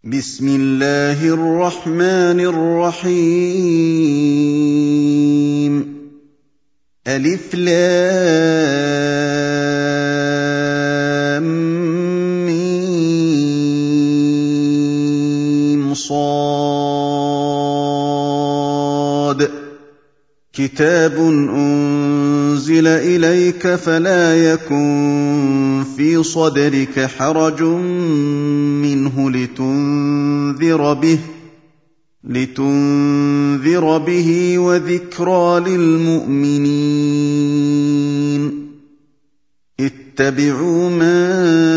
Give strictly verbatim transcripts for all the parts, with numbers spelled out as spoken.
بسم الله الرحمن الرحيم ألف لام ميم صاد كتاب أنزل إليك فلا يكن في صدرك حرج منه لتنذر به لتنذر به وذكرى للمؤمنين اتبعوا ما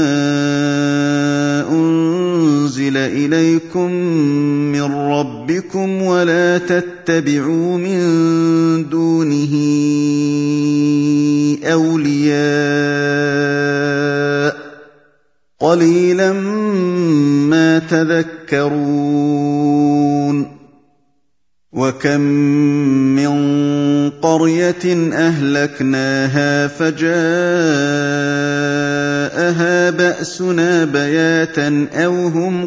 أنزل إليكم من ربكم ولا تتبعوا من دونه أولياء قليلا ما تذكرون وكم من قرية أهلكناها فجاءها بأسنا بياتا أو هم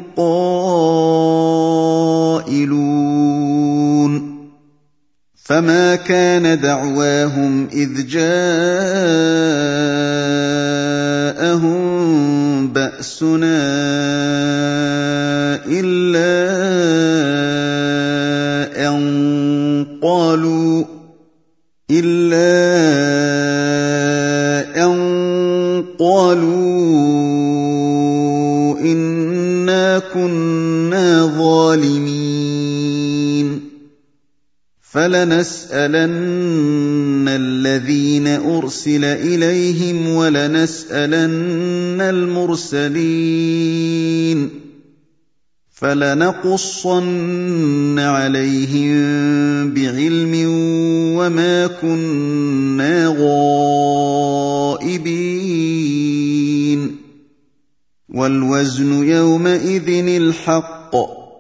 قائلون فما كان دعواهم إذ جاءهم بأسنا إلا أن قالوا إلا أن قالوا إنا كنا ظالمين فلنسألن الذين أرسل إليهم ولنسألن المرسلين فلنقصن عليهم بعلم وما كنا غائبين والوزن يومئذ الحق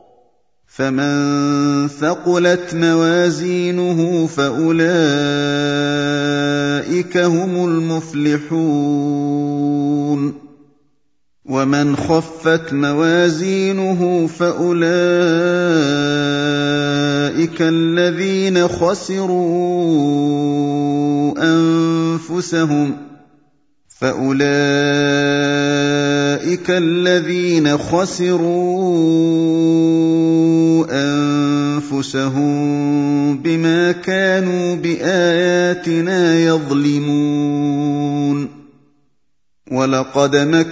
فمن ثقلت موازينه فأولئك هم المفلحون ومن خفت موازينه فأولئك الذين خسروا أنفسهم فأولئك الذين خسروا أنفسهم بما كانوا بآياتنا يظلمون ولقد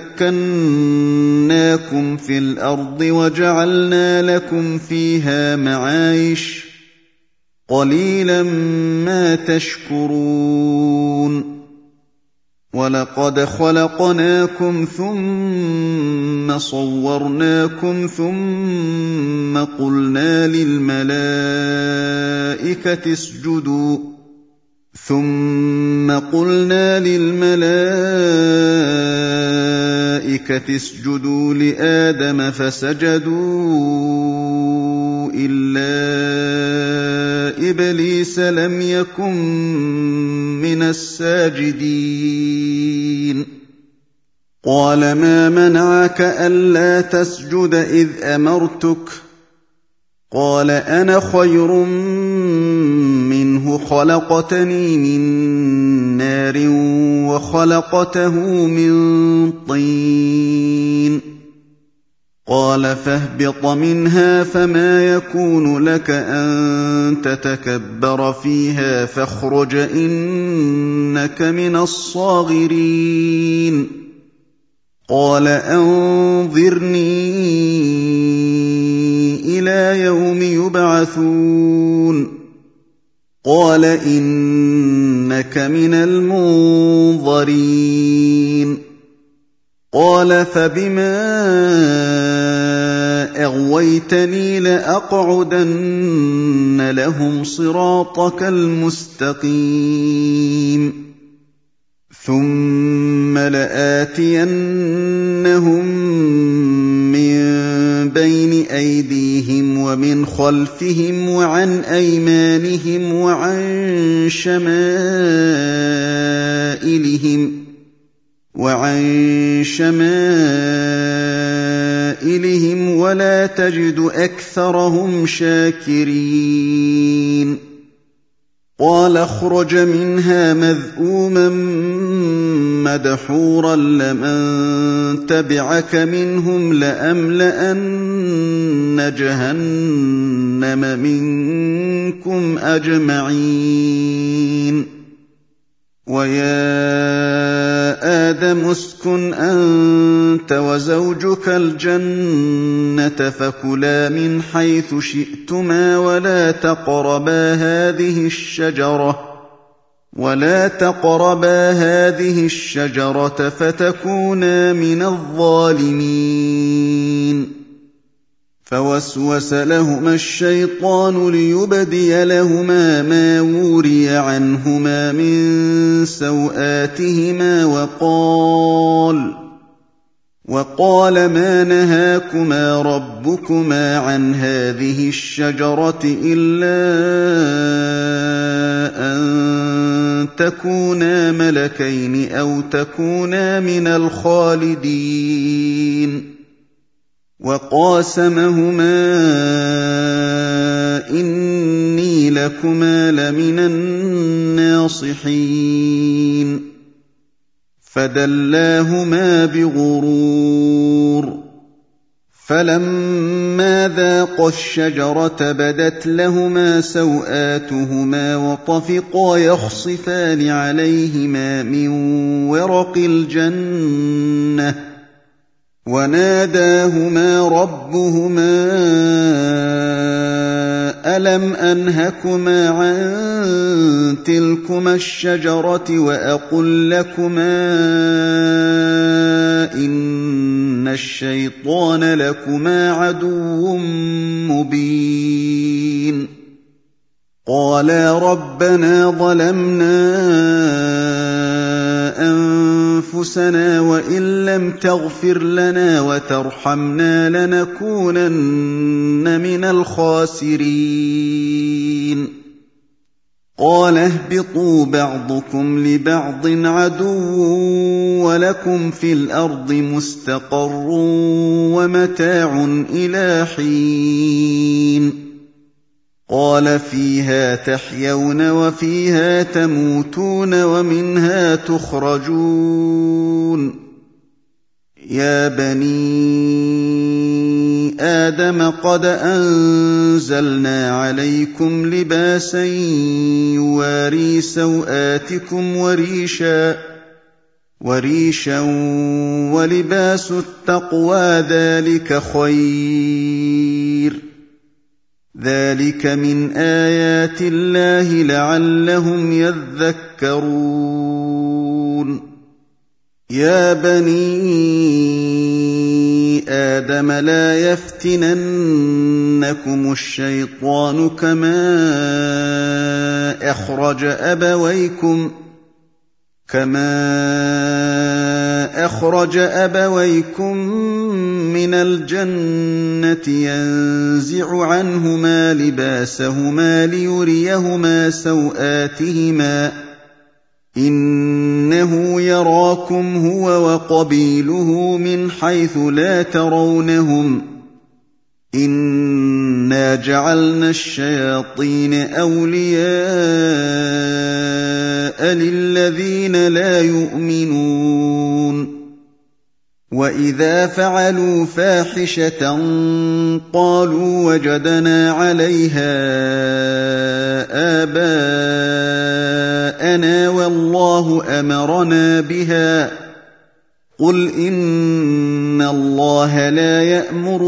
مكناكم في الأرض وجعلنا لكم فيها معايش قليلا ما تشكرون ولقد خلقناكم ثم صورناكم ثم قلنا للملائكة اسجدوا ثم قلنا للملائكة اسجدوا لآدم فسجدوا إلا إبليس لم يكن من الساجدين قال ما منعك ألا تسجد إذ أمرتك قال أنا خير منه خلقتني من نار وخلقته من طين قال فاهبط منها فما يكون لك أن تتكبر فيها فاخرج إنك من الصاغرين قال أنظرني إلى يوم يبعثون قال إنك من المنظرين قال فبما أغويتني لأقعدن لهم صراطك المستقيم ثم لآتينهم من بين أيديهم ومن خلفهم وعن أيمانهم وعن شمائلهم وعن شمائلهم ولا تجد أكثرهم شاكرين قال اخرج منها مذءوما مدحورا لمن تبعك منهم لأملأن جهنم منكم أجمعين ويا آدم اسكن أنت وزوجك الجنة فكلا من حيث شئتما ولا تقربا هذه الشجرة ولا تقربا هذه الشجرة فتكونا من الظالمين فوسوس لهما الشيطان ليبدي لهما ما وري عنهما من سوآتهما وقال وقال ما نهاكما ربكما عن هذه الشجرة إلا أن تكونا ملكين أو تكونا من الخالدين وقاسمهما إني لكما لمن الناصحين فدلاهما بغرور فلما ذاقا الشجرة بدت لهما سوآتهما وطفقا يخصفان عليهما من ورق الجنة وناداهما ربهما ألم أنهكما عن تلكما الشجرة وأقل لكما إن الشيطان لكما عدو مبين قالا ربنا ظلمنا أنفسنا وإن لم تغفر لنا وترحمنا لنكونن من الخاسرين قال اهبطوا بعضكم لبعض عدو ولكم في الأرض مستقر ومتاع إلى حين قال فيها تحيون وفيها تموتون ومنها تخرجون يا بني آدم قد أنزلنا عليكم لباسا يواري سوآتكم وريشا وريشا ولباس التقوى ذلك خير ذلك من آيات الله لعلهم يذكرون يا بني آدم لا يفتننكم الشيطان كما أخرج أبويكم كما أخرج أبويكم من الجنة ينزع عنهما لباسهما ليريهما سوآتهما إنه يراكم هو وقبيله من حيث لا ترونهم إنا جعلنا الشياطين أولياء للذين لا يؤمنون وإذا فعلوا فاحشة قالوا وجدنا عليها آباءنا والله أمرنا بها قل إن الله لا يأمر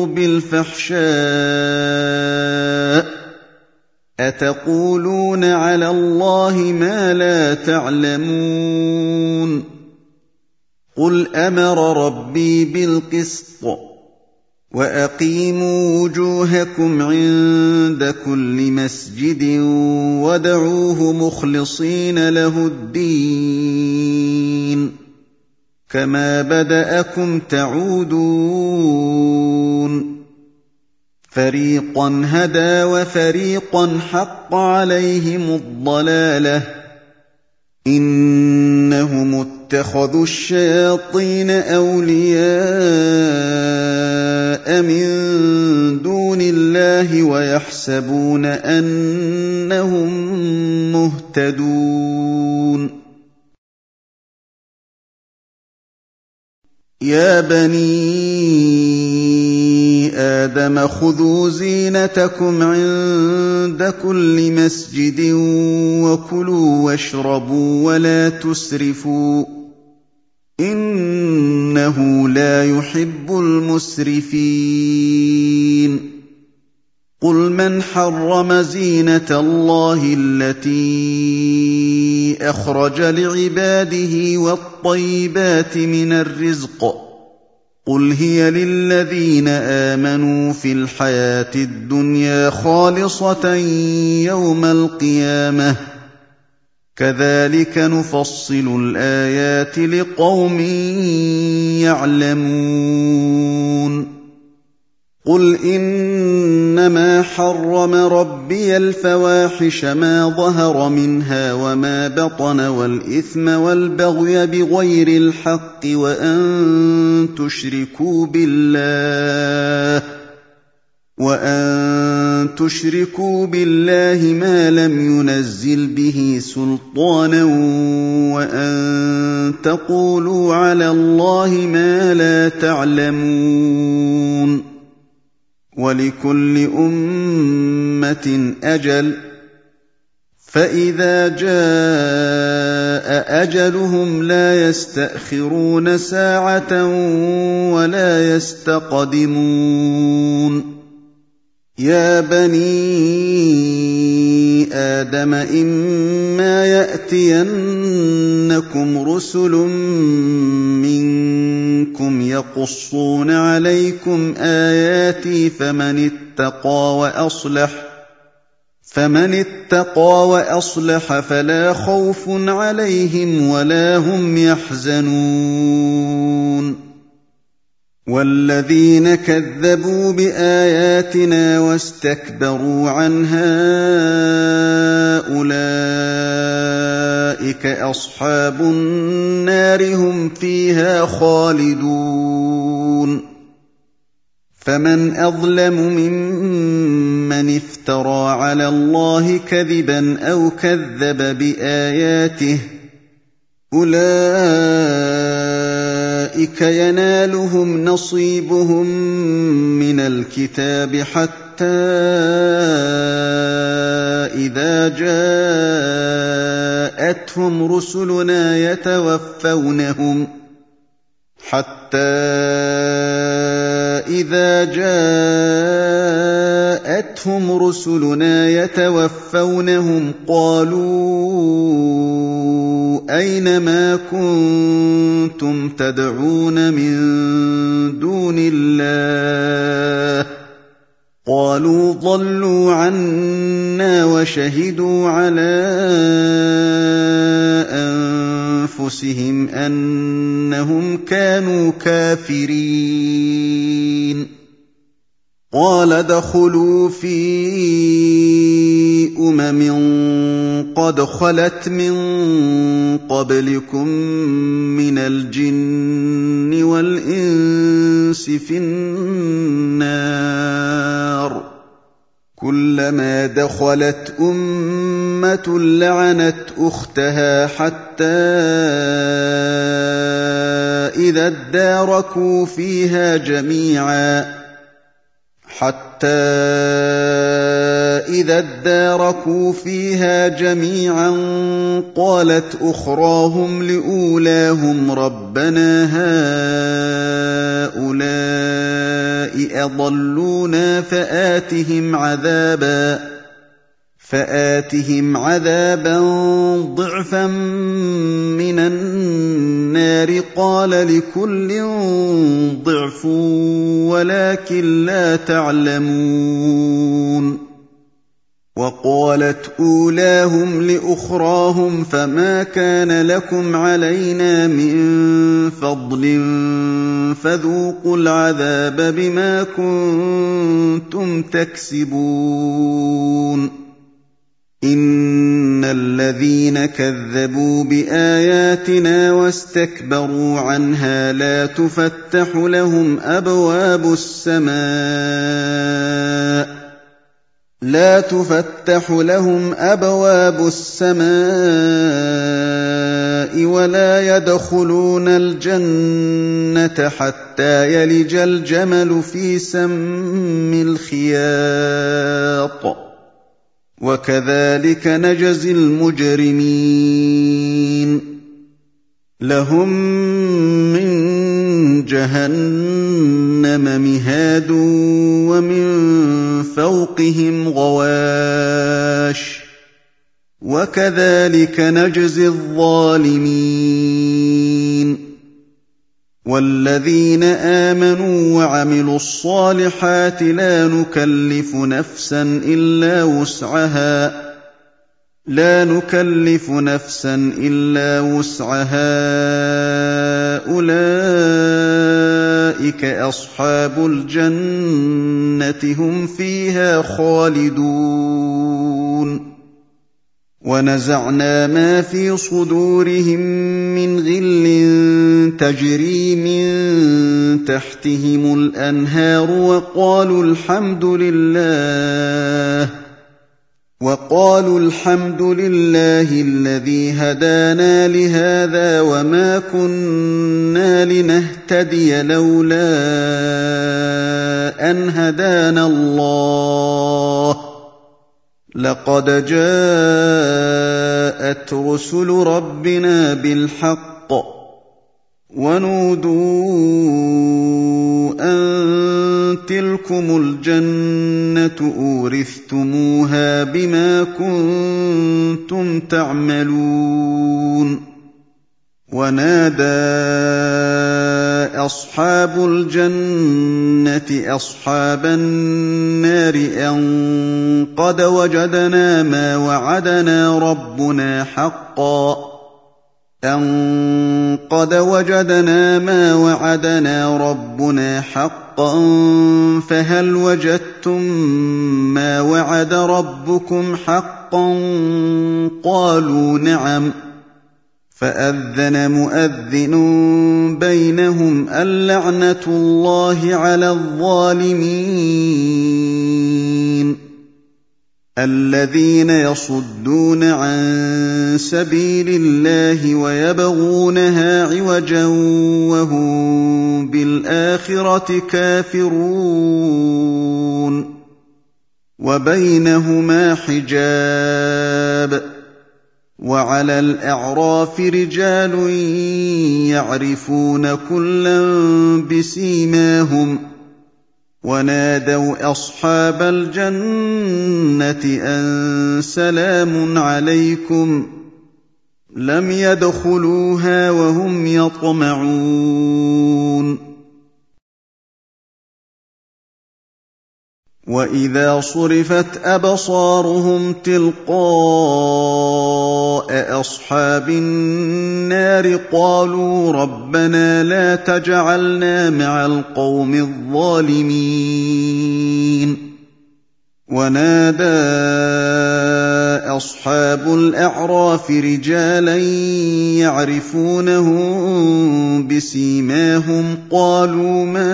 بالفحشاء أتقولون على الله ما لا تعلمون قل أمر ربي بالقسط وأقيموا وجوهكم عند كل مسجد وادعوه مخلصين له الدين كما بدأكم تعودون فريقا هدى وفريقا حق عليهم الضلالة إنهم اتخذوا الشياطين أولياء من ويحسبون أنهم مهتدون. يا بني آدم خذوا زينتكم عند كل مسجد وكلوا واشربوا ولا تسرفوا إنه لا يحب المسرفين. قل من حرم زينة الله التي أخرج لعباده والطيبات من الرزق قل هي للذين آمنوا في الحياة الدنيا خالصة يوم القيامة كذلك نفصل الآيات لقوم يعلمون. قل إنما حرم ربي الفواحش ما ظهر منها وما بطن والإثم والبغي بغير الحق وأن تشركوا بالله وأن تشركوا بالله ما لم ينزل به سلطانا وأن تقولوا على الله ما لا تعلمون. ولكل أمة أجل فإذا جاء أجلهم لا يستأخرون ساعة ولا يستقدمون. يا بني آدم إما يأتينكم رسل منكم يقصون عليكم آياتي فمن اتقى وأصلح فمن اتقى وأصلح فلا خوف عليهم ولا هم يحزنون. والذين كذبوا بآياتنا واستكبروا عنها أولئك أصحاب النار هم فيها خالدون. فمن أظلم ممن افترى على الله كذبا أو كذب بآياته أولئك ينالهم نصيبهم من الكتاب حتى إذا جاءتهم رسلنا يتوفونهم حتى إذا جاءتهم رسلنا يتوفونهم قالوا أين ما كنتم تدعون من دون الله قالوا ضلوا عنا وشهدوا على أنفسهم أنهم كانوا كافرين. قال ادخلوا في أمم قد خلت من قبلكم من الجن والإنس في النار كلما دخلت أمة لعنت أختها حتى إذا اداركوا فيها جميعا حتى إذا اداركوا فيها جميعا قالت أخراهم لأولاهم ربنا هؤلاء أضلونا فآتهم عذابا فآتهم عذابا ضعفا من النار قال لكل ضعف ولكن لا تعلمون. وقالت أولاهم لأخراهم فما كان لكم علينا من فضل فذوقوا العذاب بما كنتم تكسبون. إن الذين كذبوا بآياتنا واستكبروا عنها لا تفتح لهم أبواب السماء لا تفتح لهم أبواب السماء ولا يدخلون الجنة حتى يلج الجمل في سم الخياط وكذلك نجزي المجرمين لهم من جهنم مهاد ومن فوقهم غواش وكذلك نجزي الظالمين والذين آمنوا وعملوا الصالحات لا نكلف نفسا إلا وسعها لا نكلف نفسا إلا وسعها أولئك أصحاب الجنة هم فيها خالدون ونزعنا ما في صدورهم من غل تجري من تحتهم الأنهار وقالوا الحمد لله وقالوا الحمد لله الذي هدانا لهذا وما كنا لنهتدي لولا أن هدانا الله لقد جاءت رسل ربنا بالحق ونودوا أن تلكم الجنة أورثتموها بما كنتم تعملون ونادى أصحاب الجنة أصحاب النار أن قد وجدنا ما وعدنا ربنا حقا أن قد وجدنا ما وعدنا ربنا حقا فهل وجدتم ما وعد ربكم حقا قالوا نعم فأذن مؤذن بينهم اللعنة الله على الظالمين الذين يصدون عن سبيل الله ويبغونها عوجا وهم بالآخرة كافرون وبينهما حجاب وعلى الأعراف رجال يعرفون كلا بسيماهم ونادوا أصحاب الجنة أن سلام عليكم لم يدخلوها وهم يطمعون وإذا صرفت أبصارهم تلقاء أصحاب النار قالوا ربنا لا تجعلنا مع القوم الظالمين ونادى أصحاب الأعراف رجالا يعرفونهم بسيماهم قالوا ما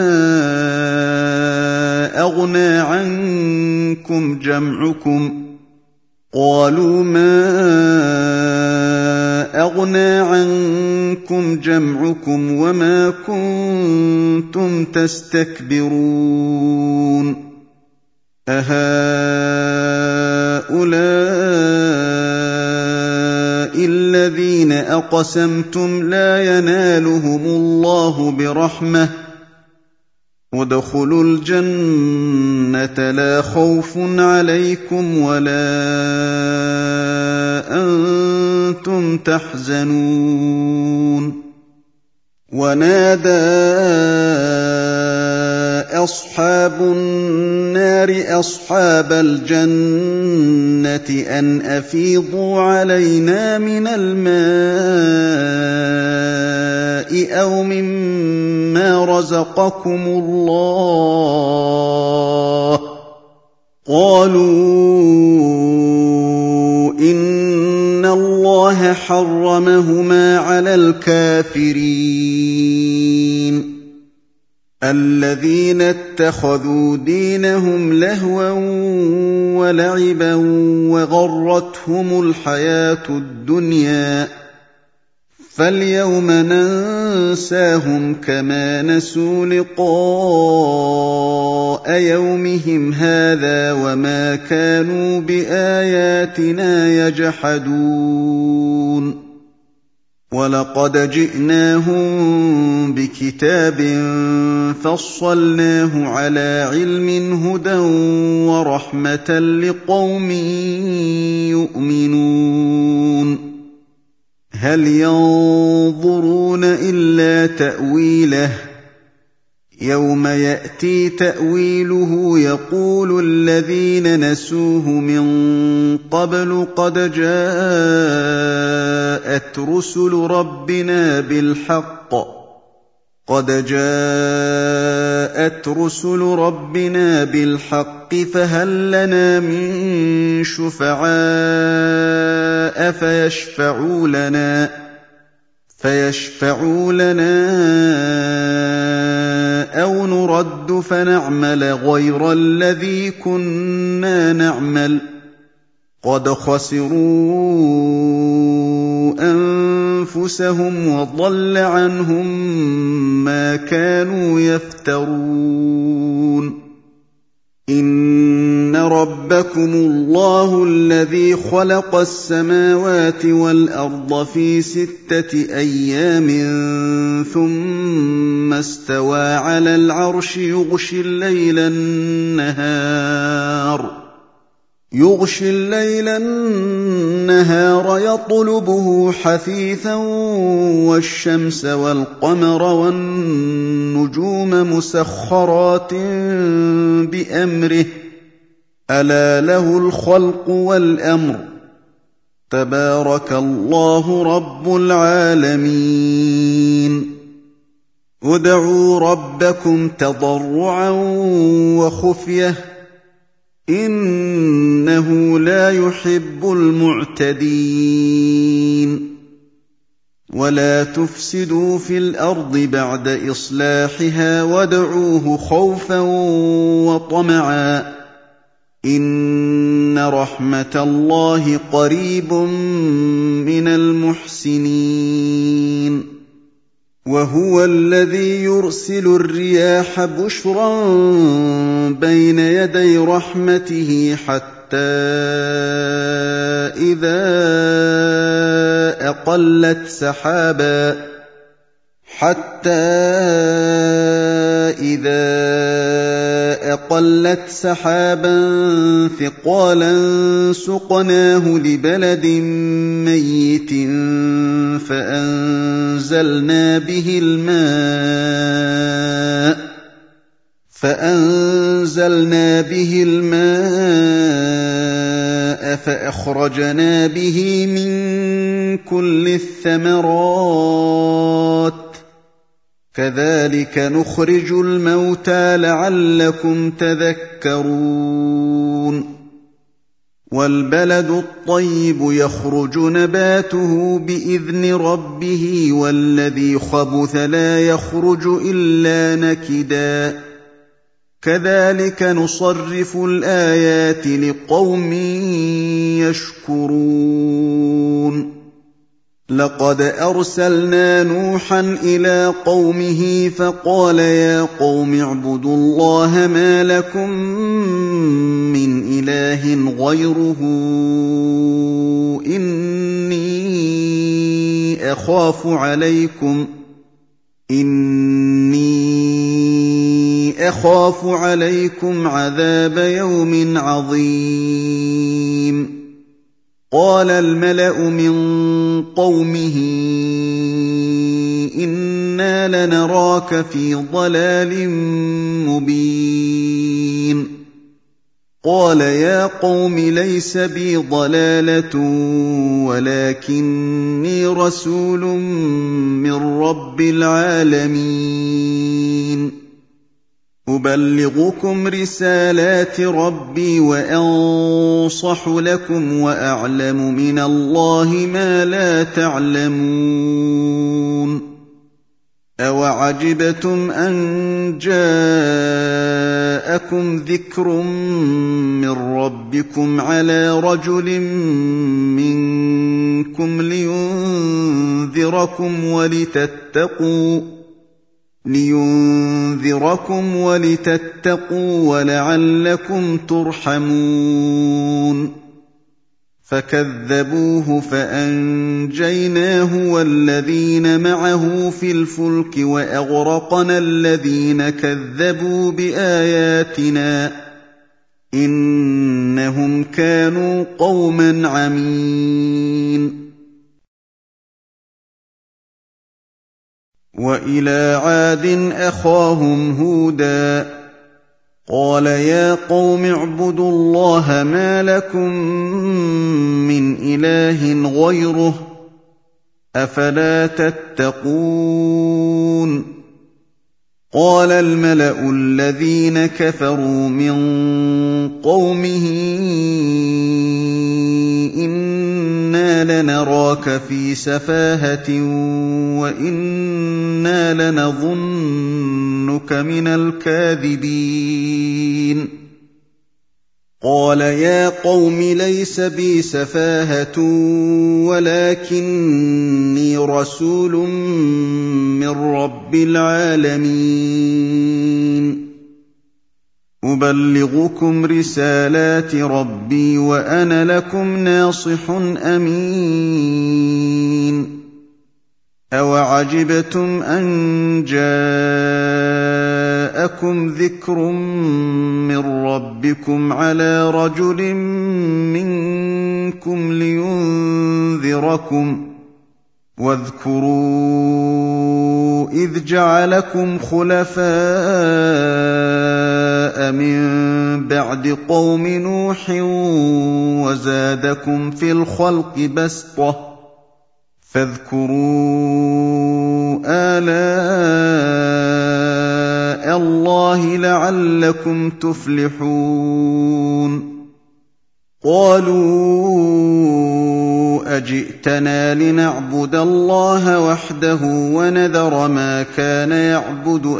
أغنى عنكم جمعكم قالوا ما أغنى عنكم جمعكم وما كنتم تستكبرون أهؤلاء الذين أقسمتم لا ينالهم الله برحمة ادخلوا الجنة لا خوف عليكم ولا أنتم تحزنون ونادى أصحاب النار أصحاب الجنة أن أفيضوا علينا من الماء أو مما رزقكم الله قالوا إن الله حرمهما على الكافرين الذين اتخذوا دينهم لهوا ولعبا وغرتهم الحياة الدنيا فاليوم ننساهم كما نسوا لقاء يومهم هذا وما كانوا بآياتنا يجحدون ولقد جئناهم بكتاب فصلناه على علم هدى ورحمة لقوم يؤمنون هل ينظرون إلا تأويله يوم يأتي تأويله يقول الذين نسوه من قبل قد جاءت رسل ربنا بالحق قد جاءت رسل ربنا بالحق فهل لنا من شفعاء فيشفعوا لنا فيشفعوا لنا أو نرد فنعمل غير الذي كنا نعمل قد خسروا أنفسهم وضل عنهم ما كانوا يفترون إن ربكم الله الذي خلق السماوات والأرض في ستة أيام ثم استوى على العرش يغشي الليل النهار يغشي الليل النهار يطلبه حثيثا والشمس والقمر والنجوم مسخرات بأمره ألا له الخلق والأمر تبارك الله رب العالمين ادعوا ربكم تضرعا وخفية إنه لا يحب المعتدين ولا تفسدوا في الأرض بعد إصلاحها وادعوه خوفا وطمعا إن رحمة الله قريب من المحسنين وهو الذي يرسل الرياح بشرا بين يدي رحمته حتى إذا أقلت سحابا حتى إذا أقلت سحابا ثقالا سقناه لبلد ميت فأنزلنا به الماء فأنزلنا به الماء فأخرجنا به من كل الثمرات كذلك نخرج الموتى لعلكم تذكرون والبلد الطيب يخرج نباته بإذن ربه والذي خبث لا يخرج إلا نكدا كذلك نصرف الآيات لقوم يشكرون لقد أرسلنا نوحا إلى قومه فقال يا قوم اعبدوا الله ما لكم من إله غيره إني أخاف عليكم إني أخاف عليكم عذاب يوم عظيم قال الملأ من قومه إنا لنراك في ضلال مبين قال يا قوم ليس بي ضلالة ولكني رسول من رب العالمين أبلغكم رسالات ربي وأنصح لكم وأعلم من الله ما لا تعلمون أَوَعَجِبْتُمْ أَن جَاءَكُمْ ذِكْرٌ مِّن رَّبِّكُمْ عَلَىٰ رَجُلٍ مِّنكُمْ لِيُنذِرَكُمْ وَلِتَتَّقُوا لِيُنذِرَكُمْ وَلِتَتَّقُوا وَلَعَلَّكُمْ تُرْحَمُونَ فَكَذَّبُوهُ فَأَنجَيْنَاهُ وَالَّذِينَ مَعَهُ فِي الْفُلْكِ وَأَغْرَقْنَا الَّذِينَ كَذَّبُوا بِآيَاتِنَا ۚ إِنَّهُمْ كَانُوا قَوْمًا عَمِينَ. وَإِلَىٰ عَادٍ أَخَاهُمْ هُودًا ۗ قَالَ يَا قَوْمِ اعْبُدُوا اللَّهَ مَا لَكُم مِّنْ إِلَٰهٍ غَيْرُهُ ۖ أَفَلَا تَتَّقُونَ قَالَ الْمَلَأُ الَّذِينَ كَفَرُوا مِن قَوْمِهِ إِنَّا لَنَرَاكَ فِي سَفَاهَةٍ وَإِنَّا لَنَظُنُّكَ مِنَ الْكَاذِبِينَ قَالَ يَا قَوْمِ لَيْسَ بِي سَفَاهَةٌ وَلَٰكِنِّي رَسُولٌ مِّن رَّبِّ الْعَالَمِينَ أُبَلِّغُكُمْ رِسَالَاتِ رَبِّي وَأَنَا لَكُمْ نَاصِحٌ أَمِينٌ أَوَعَجِبْتُمْ أَن جَاءَكُمْ ذِكْرٌ مِّن رَّبِّكُمْ عَلَىٰ رَجُلٍ مِّنكُمْ لِيُنذِرَكُمْ ۖ وَاذْكُرُوا إِذْ جَعَلَكُمْ خُلَفَاءَ مِن بَعْدِ قَوْمِ نُوحٍ وَزَادَكُمْ فِي الْخَلْقِ بَسْطَةً، فاذكروا آلاء اللَّهِ لَعَلَّكُمْ تُفْلِحُونَ قَالُوا أَجِئْتَنَا لِنَعْبُدَ اللَّهَ وَحْدَهُ وَنَذَرَ مَا كَانَ يَعْبُدُ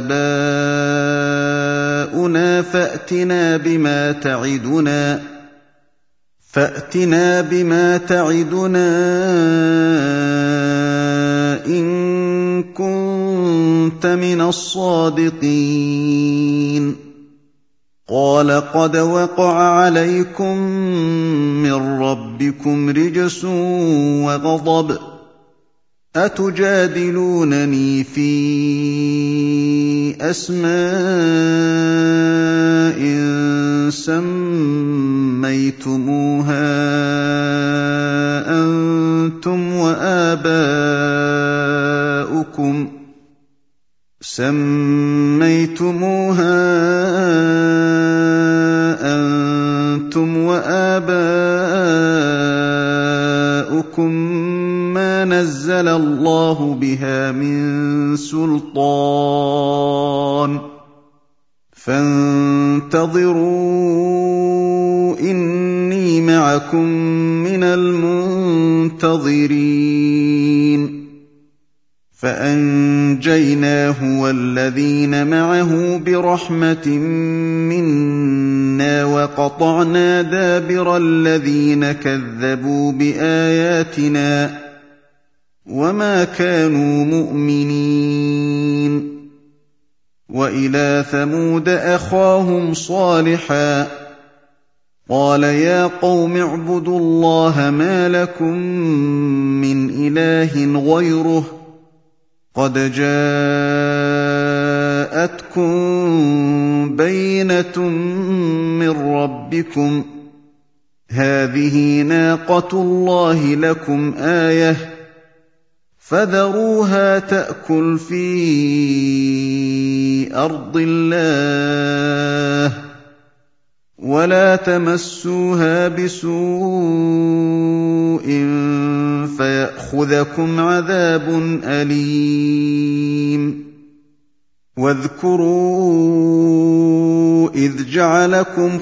آبَاؤُنَا فَأْتِنَا بِمَا تَعِدُنَا فَأْتِنَا بِمَا تَعِدُنَا إِن كُنتَ مِنَ الصَّادِقِينَ قَالَ قَدْ وَقَعَ عَلَيْكُم مِّن رَّبِّكُمْ رِجْسٌ وَغَضَبٌ ۖ أَتُجَادِلُونَنِي فِي أَسْمَاءٍ سَمَّيْتُمُوهَا أَنتُمْ وَآبَاؤُكُمْ سَمَّيْتُمُوهَا أَنتُمْ وَآبَاؤُكُم مَّا نَزَّلَ اللَّهُ بِهَا مِن سُلْطَانٍ ۚ فَانتَظِرُوا إِنِّي مَعَكُم مِّنَ الْمُنتَظِرِينَ فَأَنجَيْنَاهُ وَالَّذِينَ مَعَهُ بِرَحْمَةٍ مِّنَّا وَقَطَعْنَا دَابِرَ الَّذِينَ كَذَّبُوا بِآيَاتِنَا ۖ وَمَا كَانُوا مُؤْمِنِينَ وَإِلَىٰ ثَمُودَ أَخَاهُمْ صَالِحًا ۗ قَالَ يَا قَوْمِ اعْبُدُوا اللَّهَ مَا لَكُم مِّنْ إِلَٰهٍ غَيْرُهُ ۖ قَدْ جَاءَتْكُم بَيِّنَةٌ مِّن رَّبِّكُمْ ۖ هَٰذِهِ نَاقَةُ اللَّهِ لَكُمْ آيَةً، فَذَرُوهَا تَأْكُلْ فِي أَرْضِ اللَّهِ وَلَا تَمَسُّوهَا بِسُوءٍ فَيَأْخُذَكُمْ عَذَابٌ أَلِيمٌ وَاذْكُرُوا إِذْ جَعَلَكُمْ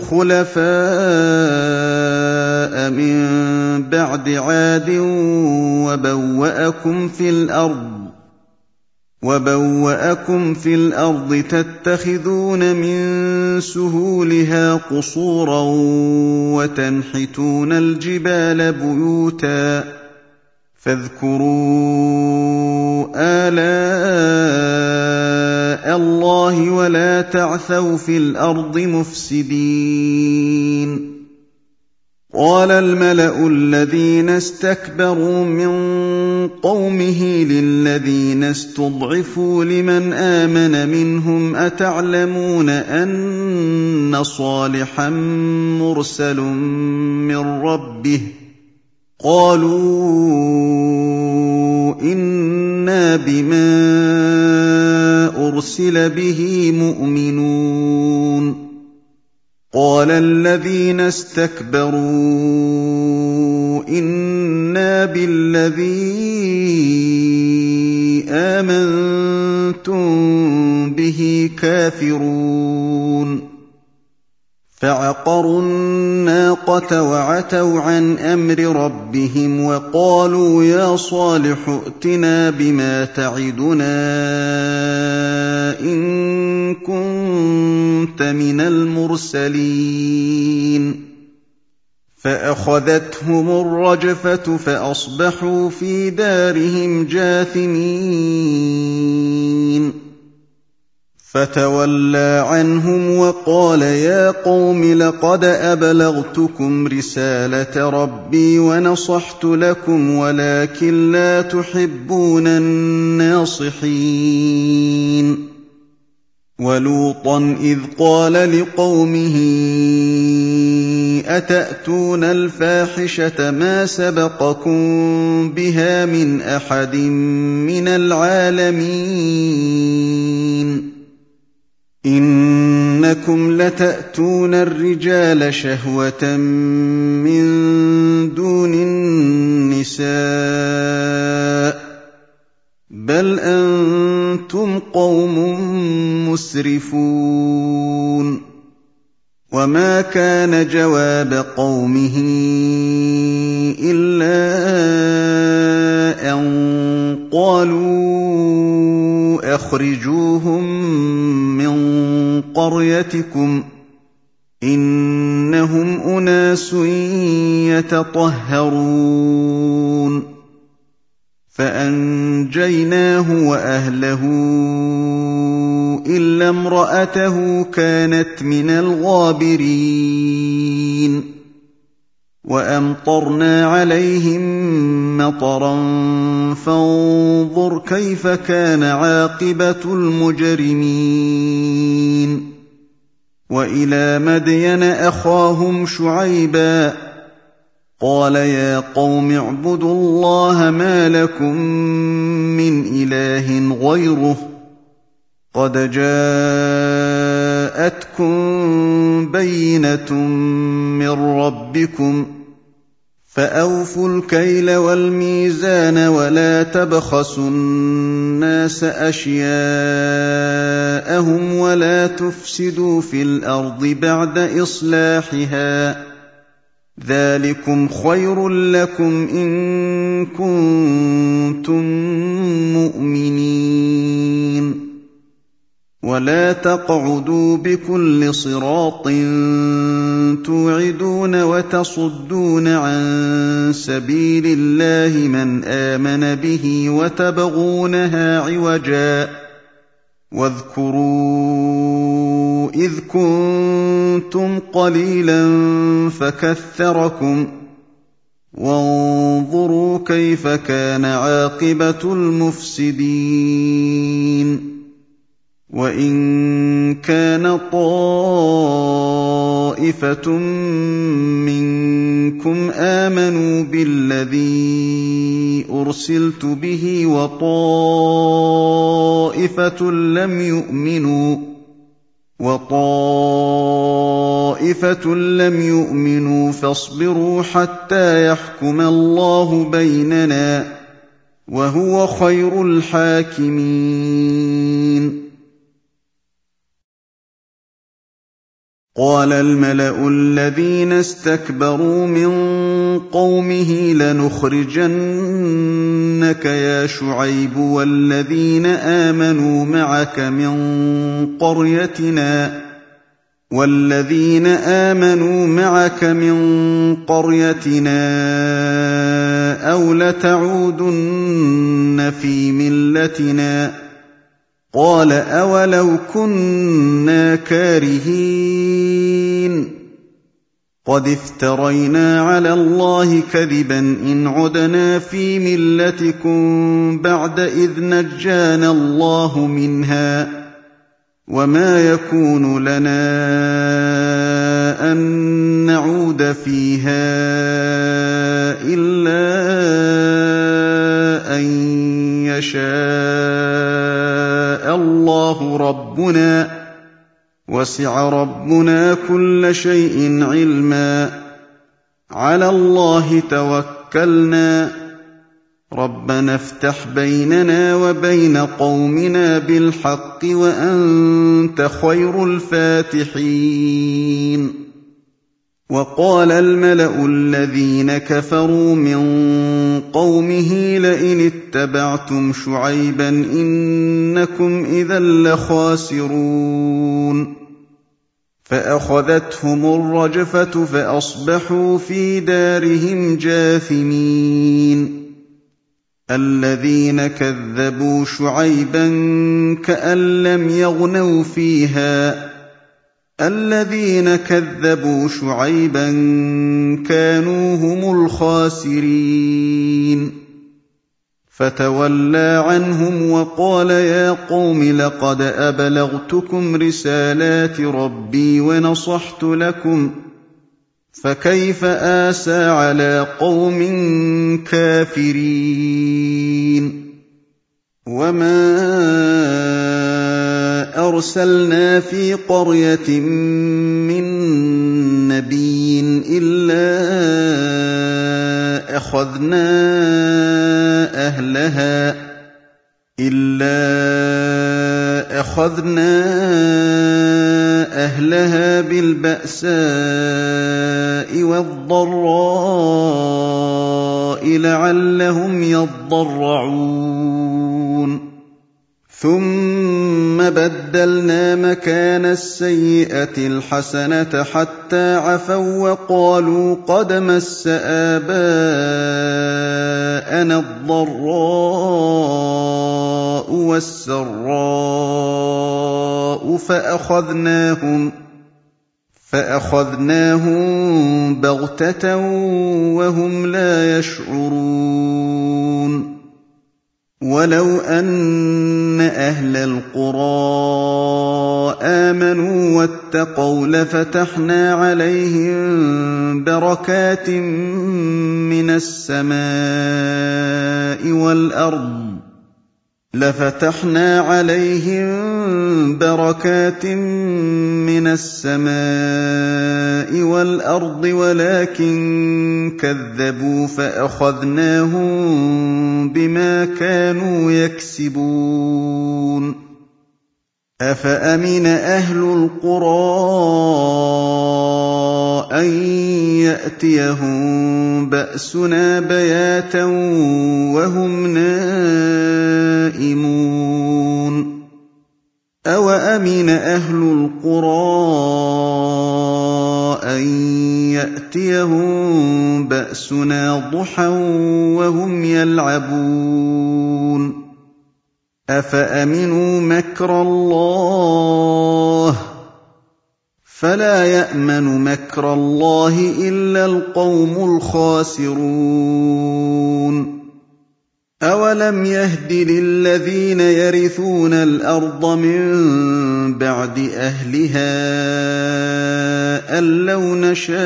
خُلَفَاءَ مِن بَعْدِ عَادٍ وَبَوَّأَكُمْ فِي الْأَرْضِ وَبَوَّأَكُمْ فِي الْأَرْضِ تَتَّخِذُونَ مِن سُهُولِهَا قُصُورًا وَتَنْحِتُونَ الْجِبَالَ بُيُوتًا فَاذْكُرُوا آلَاءَ اللَّهِ وَلَا تَعْثَوْا فِي الْأَرْضِ مُفْسِدِينَ قَالَ الْمَلَأُ الَّذِينَ اسْتَكْبَرُوا مِن قَوْمِهِ لِلَّذِينَ اسْتُضْعِفُوا لِمَنْ آمَنَ مِنْهُمْ أَتَعْلَمُونَ أَنَّ صَالِحًا مُّرْسَلٌ مِّن رَّبِّهِ قَالُوا إِنَّا بِمَا أُرْسِلَ بِهِ مُؤْمِنُونَ قَالَ الَّذِينَ اسْتَكْبَرُوا إِنَّا بِالَّذِي آمَنتُم بِهِ كَافِرُونَ فَعَقَرُوا النَّاقَةَ وَعَتَوْا عَنْ أَمْرِ رَبِّهِمْ وَقَالُوا يَا صَالِحُ ائْتِنَا بِمَا تَعِدُنَا إِن كُنتَ مِنَ الْمُرْسَلِينَ فَأَخَذَتْهُمُ الرَّجْفَةُ فَأَصْبَحُوا فِي دَارِهِمْ جَاثِمِينَ فَتَوَلَّىٰ عَنْهُمْ وَقَالَ يَا قَوْمِ لَقَدْ أَبْلَغْتُكُمْ رِسَالَةَ رَبِّي وَنَصَحْتُ لَكُمْ وَلَٰكِن لَّا تُحِبُّونَ النَّاصِحِينَ وَلُوطًا إِذْ قَالَ لِقَوْمِهِ أَتَأْتُونَ الْفَاحِشَةَ مَا سَبَقَكُم بِهَا مِنْ أَحَدٍ مِّنَ الْعَالَمِينَ إِنَّكُمْ لَتَأْتُونَ الرِّجَالَ شَهْوَةً مِّن دُونِ النِّسَاءِ بَلْ أَنتُمْ قَوْمٌ مُّسْرِفُونَ وَمَا كَانَ جَوَابَ قَوْمِهِ إِلَّا أَن قَالُوا أَخْرِجُوهُم مِّن قَرْيَتِكُمْ ۖ إِنَّهُمْ أُنَاسٌ يَتَطَهَّرُونَ فَأَنجَيْنَاهُ وَأَهْلَهُ إِلَّا امْرَأَتَهُ كَانَتْ مِنَ الْغَابِرِينَ وَأَمْطَرْنَا عَلَيْهِم مَّطَرًا فَانظُرْ كَيْفَ كَانَ عَاقِبَةُ الْمُجْرِمِينَ وَإِلَىٰ مَدْيَنَ أَخَاهُمْ شُعَيْبًا قَالَ يَا قَوْمِ اعْبُدُوا اللَّهَ مَا لَكُم مِّنْ إِلَٰهٍ غَيْرُهُ قَدْ جَاءَتْكُم بَيِّنَةٌ مِّن رَّبِّكُمْ فَأَوْفُوا الْكَيْلَ وَالْمِيزَانَ وَلَا تَبْخَسُوا النَّاسَ أَشْيَاءَهُمْ وَلَا تُفْسِدُوا فِي الْأَرْضِ بَعْدَ إِصْلَاحِهَا ذَٰلِكُمْ خَيْرٌ لَّكُمْ إِن كُنتُم مُّؤْمِنِينَ وَلَا تَقْعُدُوا بِكُلِّ صِرَاطٍ تُوعِدُونَ وَتَصُدُّونَ عَن سَبِيلِ اللَّهِ مَنْ آمَنَ بِهِ وَتَبْغُونَهَا عِوَجًا وَاذْكُرُوا إِذْ كُنتُمْ قَلِيلًا فَكَثَّرَكُمْ وَانظُرُوا كَيْفَ كَانَ عَاقِبَةُ الْمُفْسِدِينَ وَإِن كَانَ طَائِفَةٌ مِّنكُمْ آمَنُوا بِالَّذِي أُرْسِلْتُ بِهِ وَطَائِفَةٌ لَّمْ يُؤْمِنُوا وَطَائِفَةٌ لَّمْ يُؤْمِنُوا فَاصْبِرُوا حَتَّىٰ يَحْكُمَ اللَّهُ بَيْنَنَا وَهُوَ خَيْرُ الْحَاكِمِينَ قَالَ الْمَلَأُ الَّذِينَ اسْتَكْبَرُوا مِن قَوْمِهِ لَنُخْرِجَنَّكَ يَا شُعَيْبُ وَالَّذِينَ آمَنُوا مَعَكَ مِن قَرْيَتِنَا وَالَّذِينَ آمَنُوا مَعَكَ مِن قَرْيَتِنَا أَوْ لَتَعُودُنَّ فِي مِلَّتِنَا ۚ قَالَ أَوَلَوْ كُنَّا كَارِهِينَ قَدِ افْتَرَيْنَا عَلَى اللَّهِ كَذِبًا إِنْ عُدْنَا فِي مِلَّتِكُم بَعْدَ إِذْ نَجَّانَا اللَّهُ مِنْهَا ۚ وَمَا يَكُونُ لَنَا أَن نَّعُودَ فِيهَا إِلَّا أَن يَشَاءَ اللَّهُ رَبُّنَا ۚ وَسِعَ رَبُّنَا كُلَّ شَيْءٍ عِلْمًا ۚ عَلَى اللَّهِ تَوَكَّلْنَا ۚ رَبَّنَا افْتَحْ بَيْنَنَا وَبَيْنَ قَوْمِنَا بِالْحَقِّ وَأَنتَ خَيْرُ الْفَاتِحِينَ وَقَالَ الْمَلَأُ الَّذِينَ كَفَرُوا مِن قَوْمِهِ لَئِنِ اتَّبَعْتُمْ شُعَيْبًا إِنَّكُمْ إِذًا لَّخَاسِرُونَ فَأَخَذَتْهُمُ الرَّجْفَةُ فَأَصْبَحُوا فِي دَارِهِمْ جَاثِمِينَ الَّذِينَ كَذَّبُوا شُعَيْبًا كَأَن لَّمْ يَغْنَوْا فِيهَا ۚ الَّذِينَ كَذَّبُوا شُعَيْبًا كَانُوا هُمُ الْخَاسِرِينَ فَتَوَلَّىٰ عَنْهُمْ وَقَالَ يَا قَوْمِ لَقَدْ أَبْلَغْتُكُمْ رِسَالَاتِ رَبِّي وَنَصَحْتُ لَكُمْ فَكَيْفَ آسَىٰ عَلَىٰ قَوْمٍ كَافِرِينَ وَمَا أَرْسَلْنَا فِي قَرْيَةٍ مِّن نَّبِيٍّ إِلَّا أَخَذْنَا أَهْلَهَا إِلَّا أَخَذْنَا أَهْلَهَا بِالْبَأْسَاءِ وَالضَّرَّاءِ لَعَلَّهُمْ يَضَّرَّعُونَ ثُمَّ بَدَّلْنَا مَكَانَ السَّيِّئَةِ الْحَسَنَةَ حَتَّىٰ عَفَوا وَّقَالُوا قَدْ مَسَّ آبَاءَنَا الضَّرَّاءُ وَالسَّرَّاءُ فَأَخَذْنَاهُمْ فَأَخَذْنَاهُم بَغْتَةً وَهُمْ لَا يَشْعُرُونَ وَلَوْ أَنَّ أَهْلَ الْقُرَىٰ آمَنُوا وَاتَّقَوْا لَفَتَحْنَا عَلَيْهِم بَرَكَاتٍ مِّنَ السَّمَاءِ وَالْأَرْضِ لَفَتَحْنَا عَلَيْهِم بَرَكَاتٍ مِّنَ السَّمَاءِ وَالْأَرْضِ وَلَٰكِن كَذَّبُوا فَأَخَذْنَاهُم بِمَا كَانُوا يَكْسِبُونَ أَفَأَمِنَ أَهْلُ الْقُرَىٰ أَن يَأْتِيَهُم بَأْسُنَا بَيَاتًا وَهُمْ نَائِمُونَ أَوَأَمِنَ أَهْلُ الْقُرَىٰ أَن يَأْتِيَهُم بَأْسُنَا ضُحًى وَهُمْ يَلْعَبُونَ أَفَأَمِنُوا مَكْرَ اللَّهِ ۚ فَلَا يَأْمَنُ مَكْرَ اللَّهِ إِلَّا الْقَوْمُ الْخَاسِرُونَ أَوَلَمْ يَهْدِ لِلَّذِينَ يَرِثُونَ الْأَرْضَ مِن بَعْدِ أَهْلِهَا أَن لَّوْ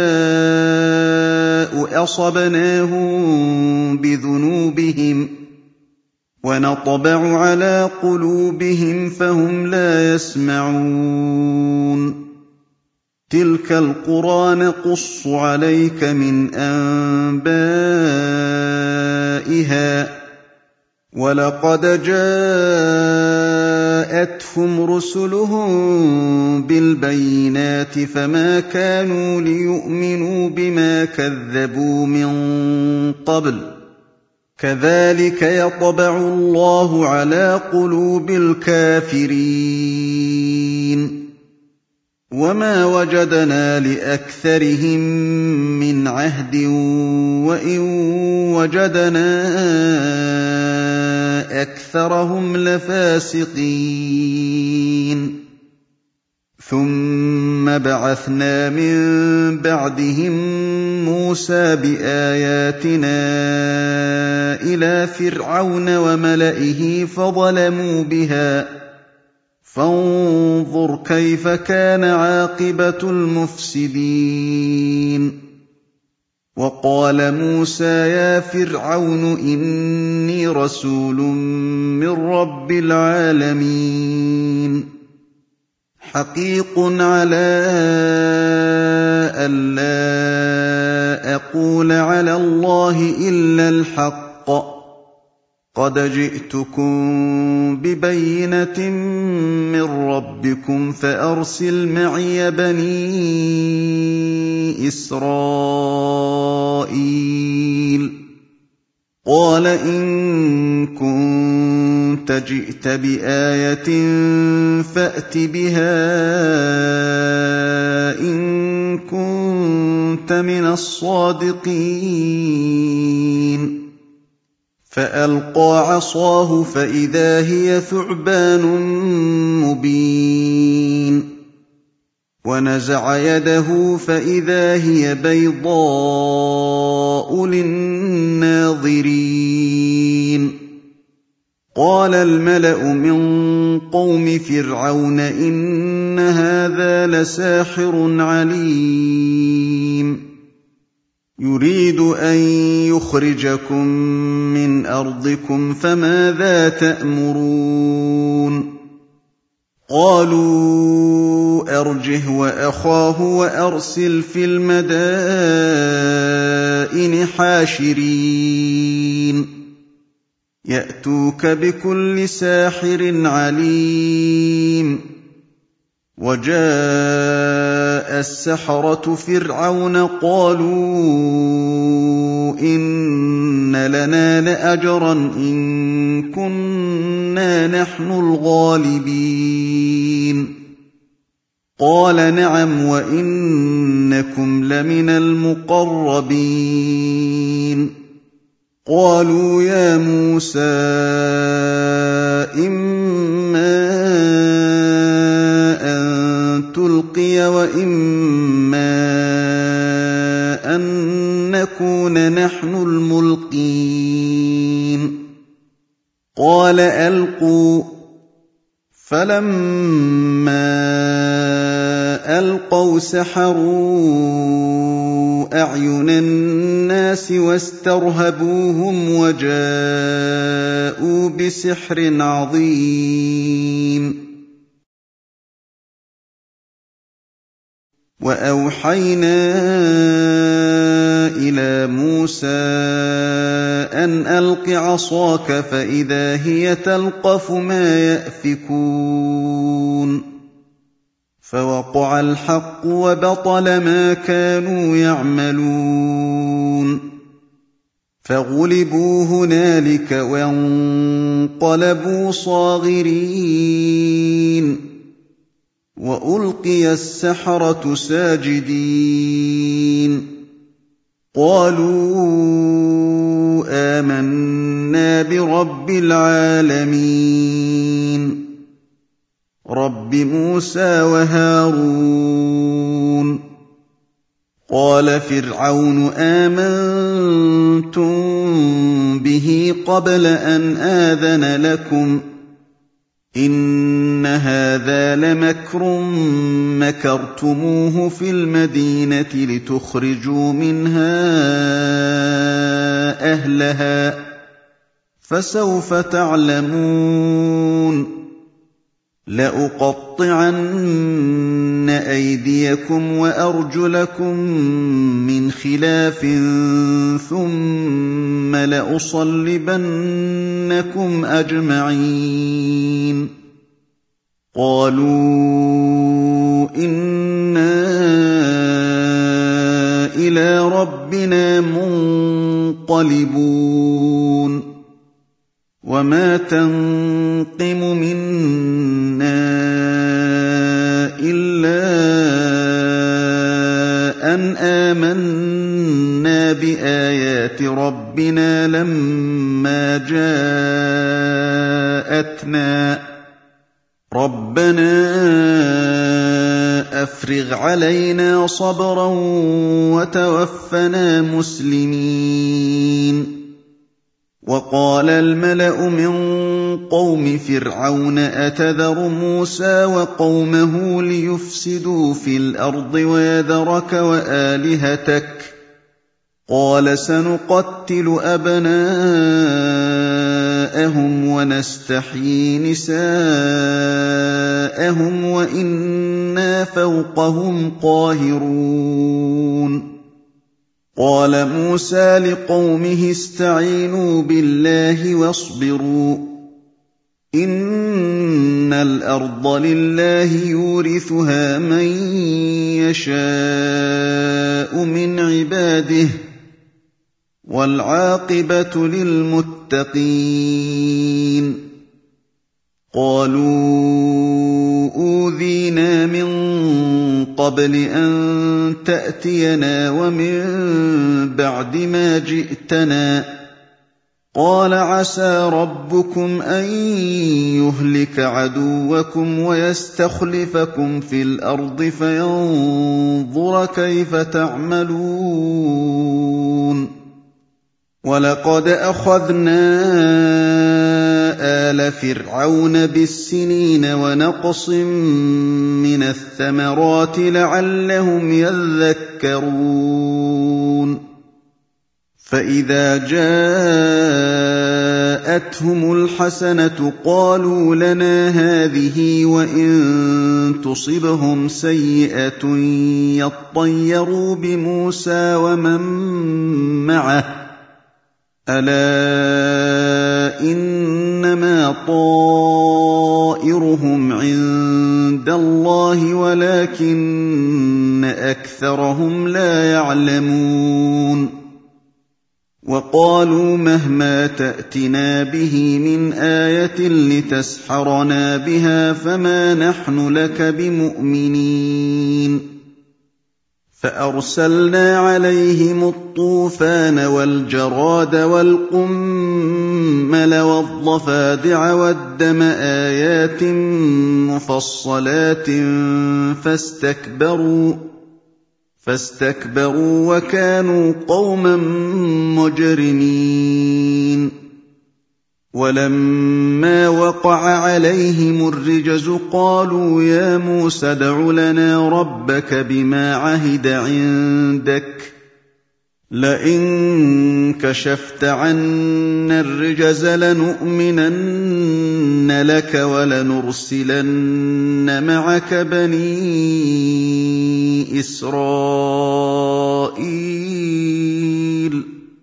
نَشَاءُ أَصَبْنَاهُم بِذُنُوبِهِمْ وَنَطْبَعُ عَلَىٰ قُلُوبِهِمْ فَهُمْ لَا يَسْمَعُونَ تِلْكَ الْقُرَىٰ نَقُصُّ عَلَيْكَ مِنْ أَنبَائِهَا ۚ وَلَقَدْ جَاءَكَ جاءتهم رسلهم بالبينات فما كانوا ليؤمنوا بما كذبوا من قبل كذلك يطبع الله على قلوب الكافرين وما وجدنا لأكثرهم من عهد وإن وجدنا أكثرهم لفاسقين ثم بعثنا من بعدهم موسى بآياتنا إلى فرعون وملئه فظلموا بها فانظر كيف كان عاقبة المفسدين وقال موسى يا فرعون إني رسول من رب العالمين حقيق على ألا أقول على الله إلا الحق قد جئتكم ببينة من ربكم فأرسل معي بني إسرائيل قال إن كنت جئت بآية فأت بها إن كنت من الصادقين فألقى عصاه فإذا هي ثعبان مبين ونزع يده فإذا هي بيضاء للناظرين قال الملأ من قوم فرعون إن هذا لساحر عليم يريد أن يخرجكم من أرضكم فماذا تأمرون قالوا أرجه وأخاه وأرسل في المدائن حاشرين يأتوك بكل ساحر عليم وجاء السحرة فرعون قالوا إن لنا لأجرا إن كنا نحن الغالبين قال نعم وإنكم لمن المقربين قالوا يا موسى إما أن تلقي وإما أن نكون نحن الملقين قال ألقوا فلما ألقوا سحروا أعين الناس واسترهبوهم وجاءوا بسحر عظيم وأوحينا إلى موسى أن ألق عصاك فإذا هي تلقف ما يأفكون فوقع الحق وبطل ما كانوا يعملون فغلبوا هنالك وانقلبوا صاغرين وألقي السحرة ساجدين قالوا آمنا برب العالمين رب موسى وهارون قال فرعون آمنتم به قبل أن آذن لكم إن هذا لمكر مكرتموه في المدينة لتخرجوا منها أهلها فسوف تعلمون لأقطعن أيديكم وأرجلكم من خلاف ثم لأصلبنكم أجمعين قالوا إنا إلى ربنا منقلبون وما تنقم منا إلا أن آمنا بآيات ربنا لما جاءتنا ربنا أفرغ علينا صبرا وتوفنا مسلمين وقال الملأ من قوم فرعون أتذر موسى وقومه ليفسدوا في الأرض ويذرك وآلهتك قال سنقتل أبناءهم ونستحيي نساءهم وإنا فوقهم قاهرون قال موسى لقومه استعينوا بالله واصبروا إن الأرض لله يورثها من يشاء من عباده والعاقبة للمتقين قالوا أوذينا من قبل أن تأتينا ومن بعد ما جئتنا قال عسى ربكم أن يهلك عدوكم ويستخلفكم في الأرض فينظر كيف تعملون ولقد أخذنا آل فرعون بالسنين ونقص من الثمرات لعلهم يذكرون فإذا جاءتهم الحسنة قالوا لنا هذه وإن تصبهم سيئة يطيروا بموسى ومن معه ألا إنما طائرهم عند الله ولكن أكثرهم لا يعلمون وقالوا مهما تأتنا به من آية لتسحرنا بها فما نحن لك بمؤمنين فأرسلنا عليهم الطوفان والجراد والقمل والضفادع والدم آيات مفصلات فاستكبروا فاستكبروا وكانوا قوما مجرمين ولما وقع عليهم الرجز قالوا يا موسى ادع لنا ربك بما عهد عندك لئن كشفت عنا الرجز لنؤمنن لك ولنرسلن معك بني إسرائيل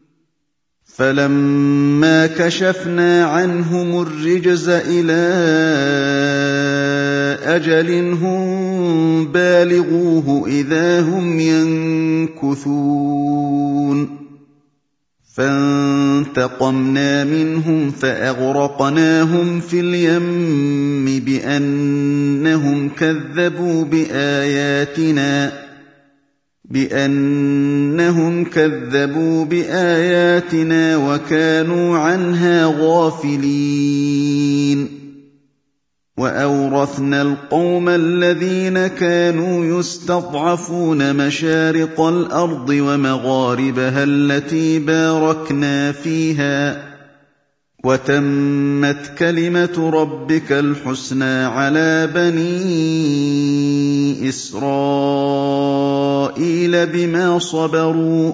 فلما كشفنا عنهم الرجز إلى أجل هم بالغوه إذا هم ينكثون فانتقمنا منهم فأغرقناهم في اليم بأنهم كذبوا بآياتنا بأنهم كذبوا بآياتنا وكانوا عنها غافلين وأورثنا القوم الذين كانوا يستضعفون مشارق الأرض ومغاربها التي باركنا فيها وتمت كلمة ربك الحسنى على بني إسرائيل بما صبروا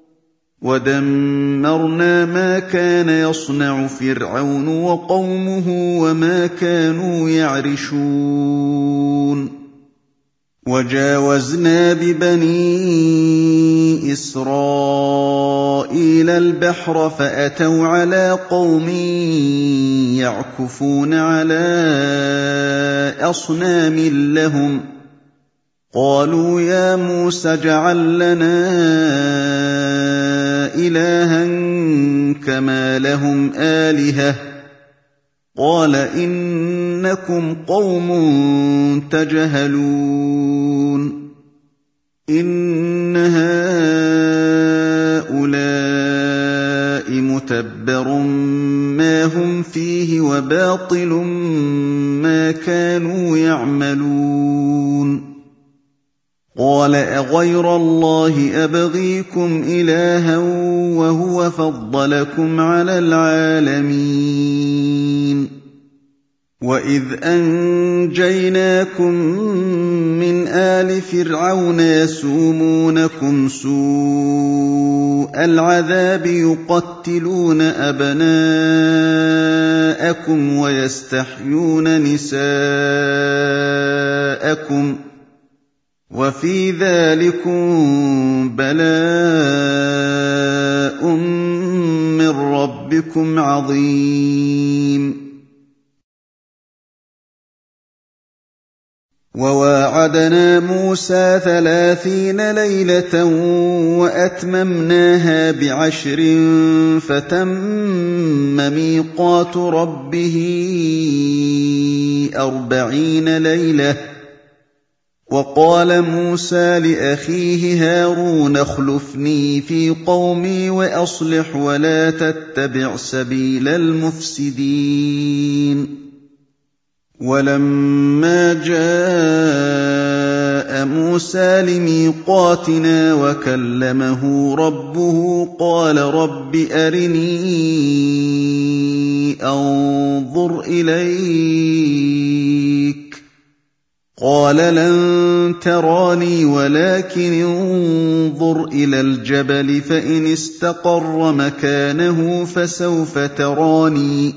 ودمرنا ما كان يصنع فرعون وقومه وما كانوا يعرشون وجاوزنا ببني إسرائيل إسرائيل البحر فأتوا على قوم يعكفون على أصنام لهم قالوا يا موسى اجعل لنا إلها كما لهم آلهة قال إنكم قوم تجهلون إن هؤلاء متبر ما هم فيه وباطل ما كانوا يعملون قال أغير الله أبغيكم إلها وهو فضلكم على العالمين وإذ أنجيناكم من آل فرعون يسومونكم سوء العذاب يقتلون أبناءكم ويستحيون نساءكم وفي ذلكم بلاء من ربكم عظيم وواعدنا موسى ثلاثين ليلة وأتممناها بعشر فتم ميقات ربه أربعين ليلة وقال موسى لأخيه هارون اخلفني في قومي وأصلح ولا تتبع سبيل المفسدين ولما جاء موسى لميقاتنا وكلمه ربه قال رب أرني أنظر إليك قال لن تراني ولكن انظر إلى الجبل فإن استقر مكانه فسوف تراني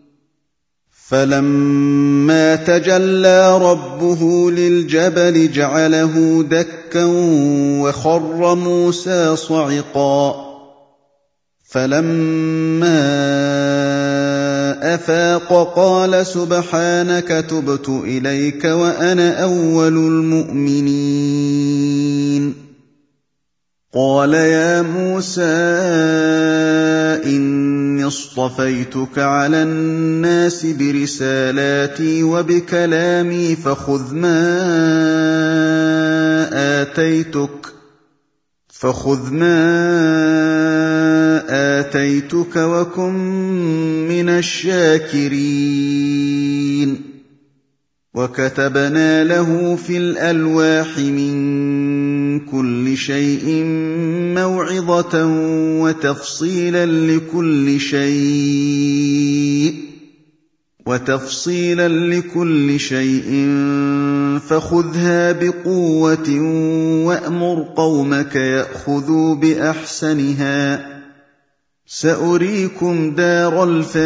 فلما تجلى ربه للجبل جعله دكا وخر موسى صعقا فلما أفاق قال سبحانك تبت إليك وأنا أول المؤمنين قال يا موسى إني اصطفيتك على الناس برسالاتي وبكلامي فخذ ما آتيتك فخذ ما آتيتك وكن من الشاكرين وكتبنا له في الألواح من كل شيء موعظة وتفصيلا لكل شيء وتفصيلا لكل شيء فخذها بقوة وأمر قومك يأخذوا بأحسنها سأريكم دار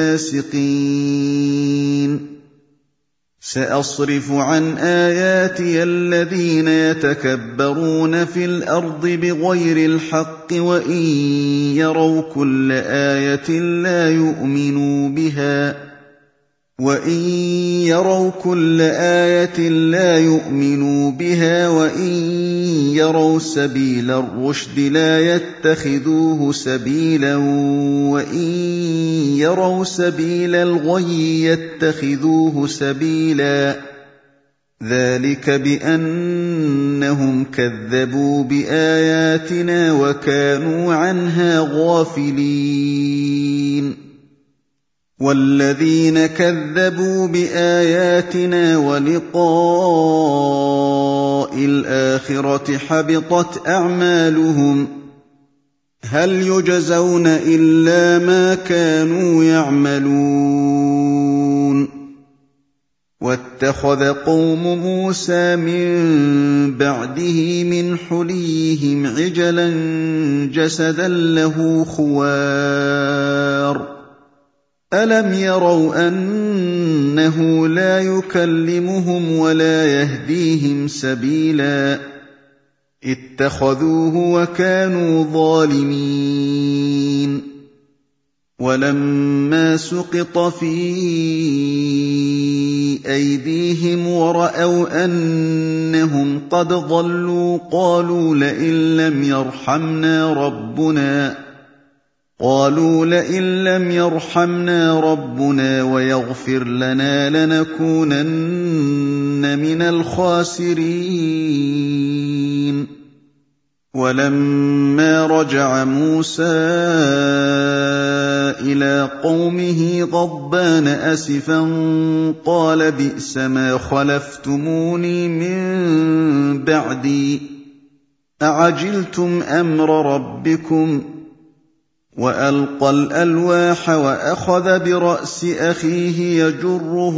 الفاسقين سأصرف عن آياتي الذين يتكبرون في الأرض بغير الحق وإن يروا كل آية لا يؤمنوا بها وإن يروا كل آية لا يؤمنوا بها وإن يروا سبيل الرشد لا يتخذوه سبيلا وإن يروا سبيل الغي يتخذوه سبيلا ذلك بأنهم كذبوا بآياتنا وكانوا عنها غافلين والذين كذبوا بآياتنا ولقاء الآخرة حبطت أعمالهم هل يجزون إلا ما كانوا يعملون واتخذ قوم موسى من بعده من حليهم عجلا جسدا له خوار ألم يروا أنه لا يكلمهم ولا يهديهم سبيلا اتَّخَذُوهُ وَكَانُوا ظَالِمِينَ وَلَمَّا سُقِطَ فِي أَيْدِيهِمْ وَرَأَوْا أَنَّهُمْ قَدْ ضَلُّوا قَالُوا لَئِن لَّمْ يَرْحَمْنَا رَبُّنَا قالوا لئن لم يرحمنا ربنا ويغفر لنا لنكونن من الخاسرين ولما رجع موسى إلى قومه غضبان أسفا قال بئس ما خلفتموني من بعدي أعجلتم أمر ربكم وألقى الألواح وأخذ برأس أخيه يجره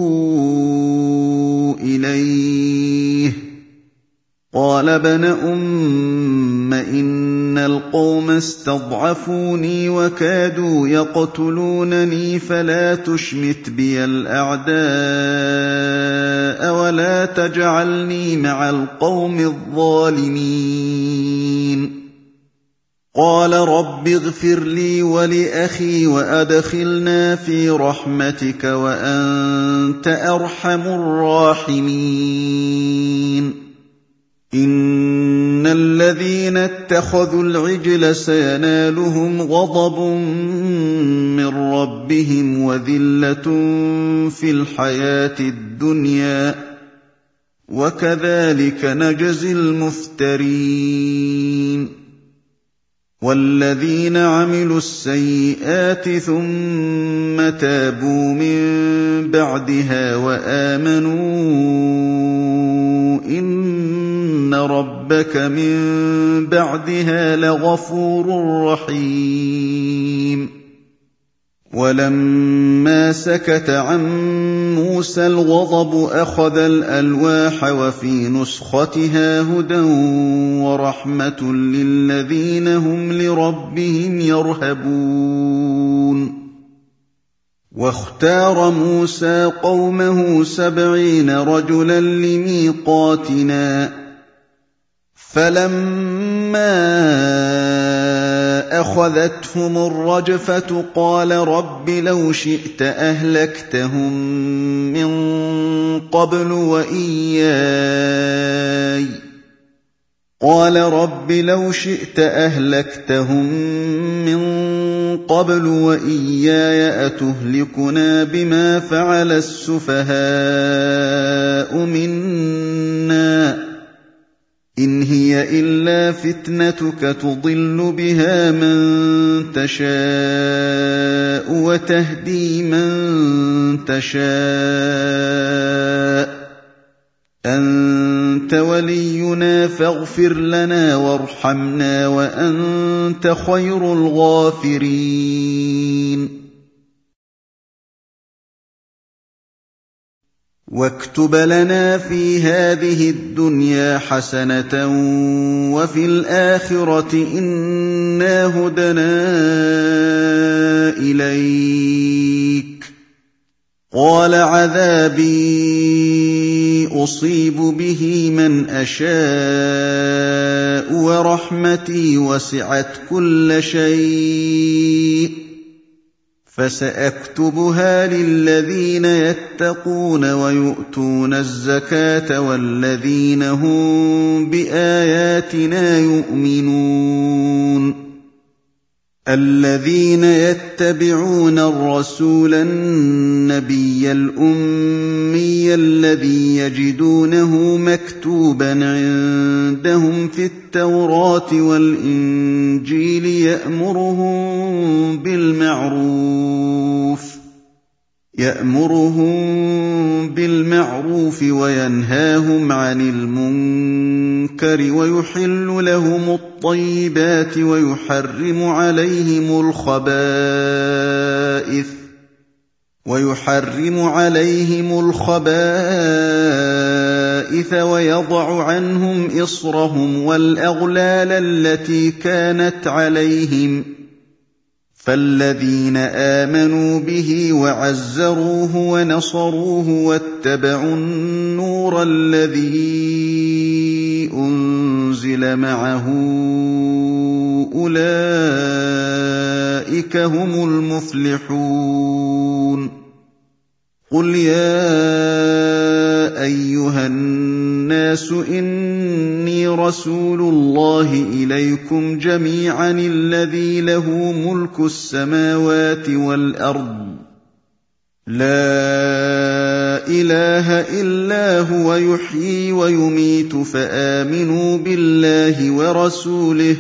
إليه قال ابن أم إن القوم استضعفوني وكادوا يقتلونني فلا تشمت بي الأعداء ولا تجعلني مع القوم الظالمين قال رب اغفر لي ولأخي وأدخلنا في رحمتك وأنت أرحم الراحمين إن الذين اتخذوا العجل سينالهم غضب من ربهم وذلة في الحياة الدنيا وكذلك نجزي المفترين والذين عملوا السيئات ثم تابوا من بعدها وآمنوا إن ربك من بعدها لغفور رحيم ولما سكت عن موسى الغضب أخذ الألواح وفي نسختها هدى ورحمة للذين هم لربهم يرهبون واختار موسى قومه سبعين رجلا لميقاتنا فلما أخذتهم الرجفة قال رب لو شئت أهلكتهم من قبل وإياي قال رب لو شئت أهلكتهم من قبل وإياي أتهلكنا بما فعل السفهاء منا إن هي إلا فتنتك تضل بها من تشاء وتهدي من تشاء أنت ولينا فاغفر لنا وارحمنا وأنت خير الغافرين واكتب لنا في هذه الدنيا حسنة وفي الآخرة إنا هدنا إليك قال عذابي أصيب به من أشاء ورحمتي وسعت كل شيء فسأكتبها للذين يتقون ويؤتون الزكاة والذين هم بآياتنا يؤمنون الذين يتبعون الرسول النبي الأمي الذي يجدونه مكتوبا عندهم في التوراة والإنجيل يأمرهم بالمعروف يأمرهم بالمعروف وينهاهم عن المنكر ويحل لهم الطيبات ويحرم عليهم الخبائث ويحرم عليهم الخبائث ويضع عنهم إصرهم والأغلال التي كانت عليهم فالذين آمنوا به وعزروه ونصروه واتبعوا النور الذي أنزل أُرْسِلَ مَعَهُ أُولَٰئِكَ هُمُ الْمُفْلِحُونَ قُلْ يَا أَيُّهَا النَّاسُ إِنِّي رَسُولُ اللَّهِ إِلَيْكُمْ جَمِيعًا الَّذِي لَهُ مُلْكُ السَّمَاوَاتِ وَالْأَرْضِ لَا إِلَٰهَ إِلَّا هُوَ يُحْيِي وَيُمِيتُ فَآمِنُوا بِاللَّهِ وَرَسُولِهِ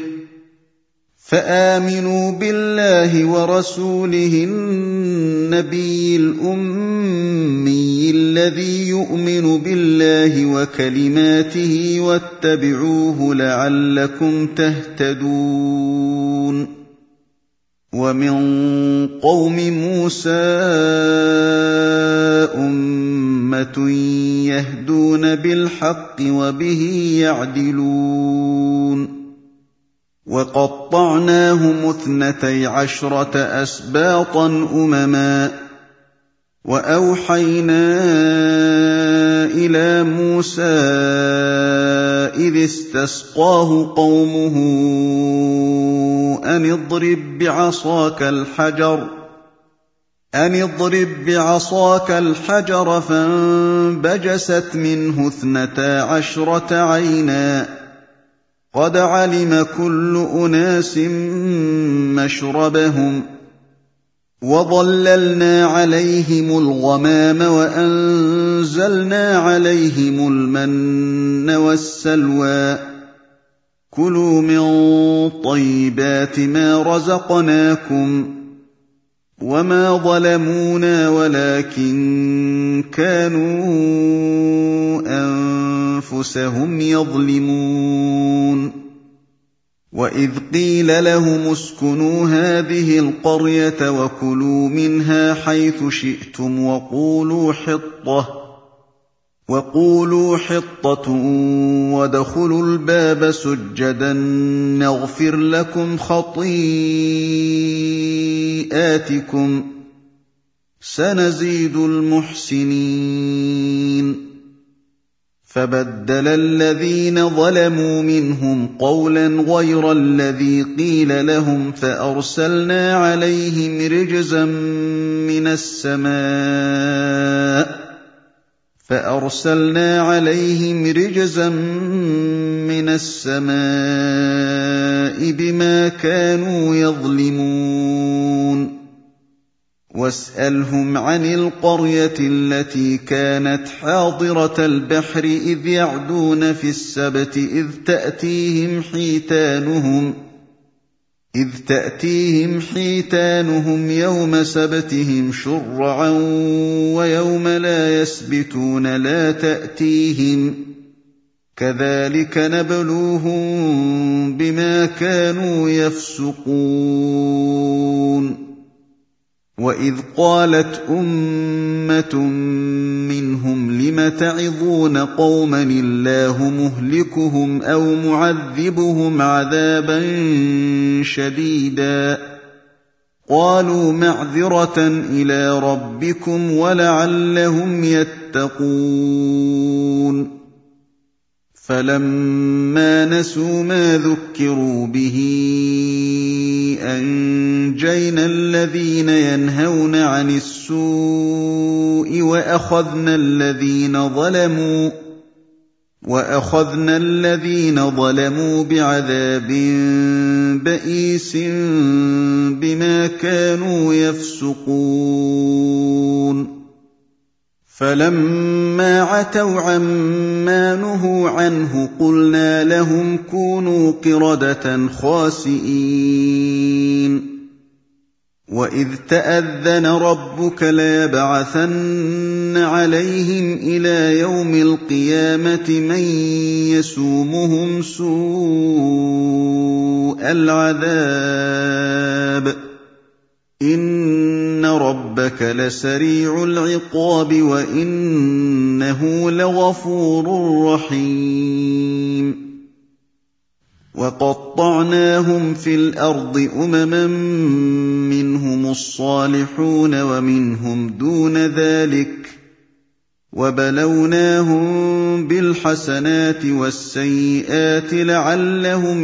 فآمنوا بالله ورسوله النبي الأمي الذي يؤمن بالله وكلماته واتبعوه لعلكم تهتدون ومن قوم موسى أمة يهدون بالحق وبه يعدلون وَقَطَّعْنَاهُمُ اثْنَتَيْ عَشْرَةَ أَسْبَاطًا أُمَمًا وَأَوْحَيْنَا إِلَىٰ مُوسَىٰ إِذِ اسْتَسْقَاهُ قَوْمُهُ أَنِ اضْرِب بِّعَصَاكَ الْحَجَرَ أَنِ اضْرِب بِّعَصَاكَ الْحَجَرَ فَانبَجَسَتْ مِنْهُ اثْنَتَا عَشْرَةَ عَيْنًا قَدْ عَلِمَ كُلُّ أُنَاسٍ مَّشْرَبَهُمْ وَظَلَّلْنَا عَلَيْهِمُ الْغَمَامَ وَأَنزَلْنَا عَلَيْهِمُ الْمَنَّ وَالسَّلْوَىٰ كُلُوا مِن طَيِّبَاتِ مَا رَزَقْنَاكُمْ وَمَا ظَلَمُونَا وَلَٰكِن كَانُوا أَنفُسَهُمْ يَظْلِمُونَ وَإِذْ قِيلَ لَهُمُ اسْكُنُوا هَٰذِهِ الْقَرْيَةَ وَكُلُوا مِنْهَا حَيْثُ شِئْتُمْ وَقُولُوا حِطَّةٌ وَقُولُوا حِطَّةٌ وَادْخُلُوا الْبَابَ سُجَّدًا نَّغْفِرْ لَكُمْ خَطِيئَاتِكُمْ سَنَزِيدُ الْمُحْسِنِينَ فَبَدَّلَ الَّذِينَ ظَلَمُوا مِنْهُمْ قَوْلًا غَيْرَ الَّذِي قِيلَ لَهُمْ فَأَرْسَلْنَا عَلَيْهِمْ رِجْزًا مِّنَ السَّمَاءِ فَأَرْسَلْنَا عَلَيْهِمْ رِجْزًا مِّنَ السَّمَاءِ بِمَا كَانُوا يَظْلِمُونَ وَاسْأَلْهُمْ عَنِ الْقَرْيَةِ الَّتِي كَانَتْ حَاضِرَةَ الْبَحْرِ إِذْ يَعْدُونَ فِي السَّبْتِ إِذْ تَأْتِيهِمْ حِيتَانُهُمْ إِذْ تَأْتِيهِمْ حِيتَانُهُمْ يَوْمَ سَبْتِهِمْ شُرَّعًا وَيَوْمَ لَا يَسْبِتُونَ لَا تَأْتِيهِمْ كَذَٰلِكَ نَبْلُوهُم بِمَا كَانُوا يَفْسُقُونَ وَإِذْ قَالَتْ أُمَّةٌ مِّنْهُمْ لِمَ تَعِظُونَ قَوْمًا اللَّهُ مُهْلِكُهُمْ أَوْ مُعَذِّبُهُمْ عَذَابًا شَدِيدًا قَالُوا مَعْذِرَةً إِلَىٰ رَبِّكُمْ وَلَعَلَّهُمْ يَتَّقُونَ فَلَمَّا نَسُوا مَا ذُكِّرُوا بِهِ أَنجَيْنَا الَّذِينَ يَنْهَوْنَ عَنِ السُّوءِ وَأَخَذْنَا الَّذِينَ ظَلَمُوا وَأَخَذْنَا الَّذِينَ ظَلَمُوا بِعَذَابٍ بَئِيسٍ بِمَا كَانُوا يَفْسُقُونَ فَلَمَّا عَتَوْا عَمَّا نُهُوا عَنْهُ قُلْنَا لَهُمْ كُونُوا قِرَدَةً خَاسِئِينَ وَإِذْ تَأَذَّنَ رَبُّكَ لَيَبْعَثَنَّ عَلَيْهِمْ إِلَىٰ يَوْمِ الْقِيَامَةِ مَن يَسُومُهُمْ سُوءَ الْعَذَابِ إِنَّ رَبَّكَ لَسَرِيعُ الْعِقَابِ وَإِنَّهُ لَغَفُورٌ رَّحِيمٌ وَقَطَّعْنَاهُمْ فِي الْأَرْضِ أُمَمًا مِّنْهُمُ الصَّالِحُونَ وَمِنْهُمْ دُونَ ذَٰلِكَ وَبَلَوْنَاهُم بِالْحَسَنَاتِ وَالسَّيِّئَاتِ لَعَلَّهُمْ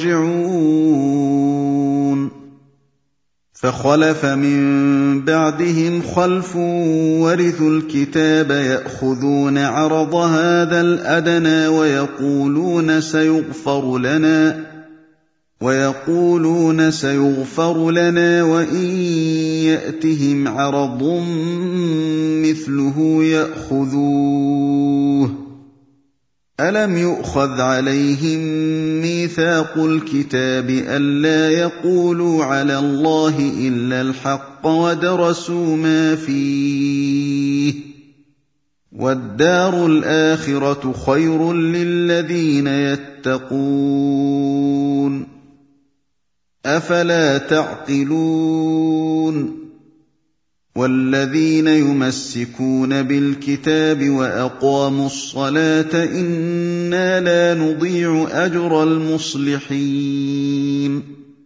يَرْجِعُونَ فَخَلَفَ مِن بَعْدِهِمْ خَلْفٌ وَرِثُوا الْكِتَابَ يَأْخُذُونَ عَرَضَ هَٰذَا الْأَدْنَىٰ وَيَقُولُونَ سَيُغْفَرُ لَنَا وَيَقُولُونَ سَيُغْفَرُ لَنَا وَإِن يَأْتِهِمْ عَرَضٌ مِّثْلُهُ يَأْخُذُوهُ أَلَمْ يُؤْخَذْ عَلَيْهِم مِّيثَاقُ الْكِتَابِ أَلَّا يَقُولُوا عَلَى اللَّهِ إِلَّا الْحَقَّ وَدَرَسُوا مَا فِيهِ ۗ وَالدَّارُ الْآخِرَةُ خَيْرٌ لِّلَّذِينَ يَتَّقُونَ ۗ أَفَلَا تَعْقِلُونَ وَالَّذِينَ يُمَسِّكُونَ بِالْكِتَابِ وَأَقَامُوا الصَّلَاةَ إِنَّا لَا نُضِيعُ أَجْرَ الْمُصْلِحِينَ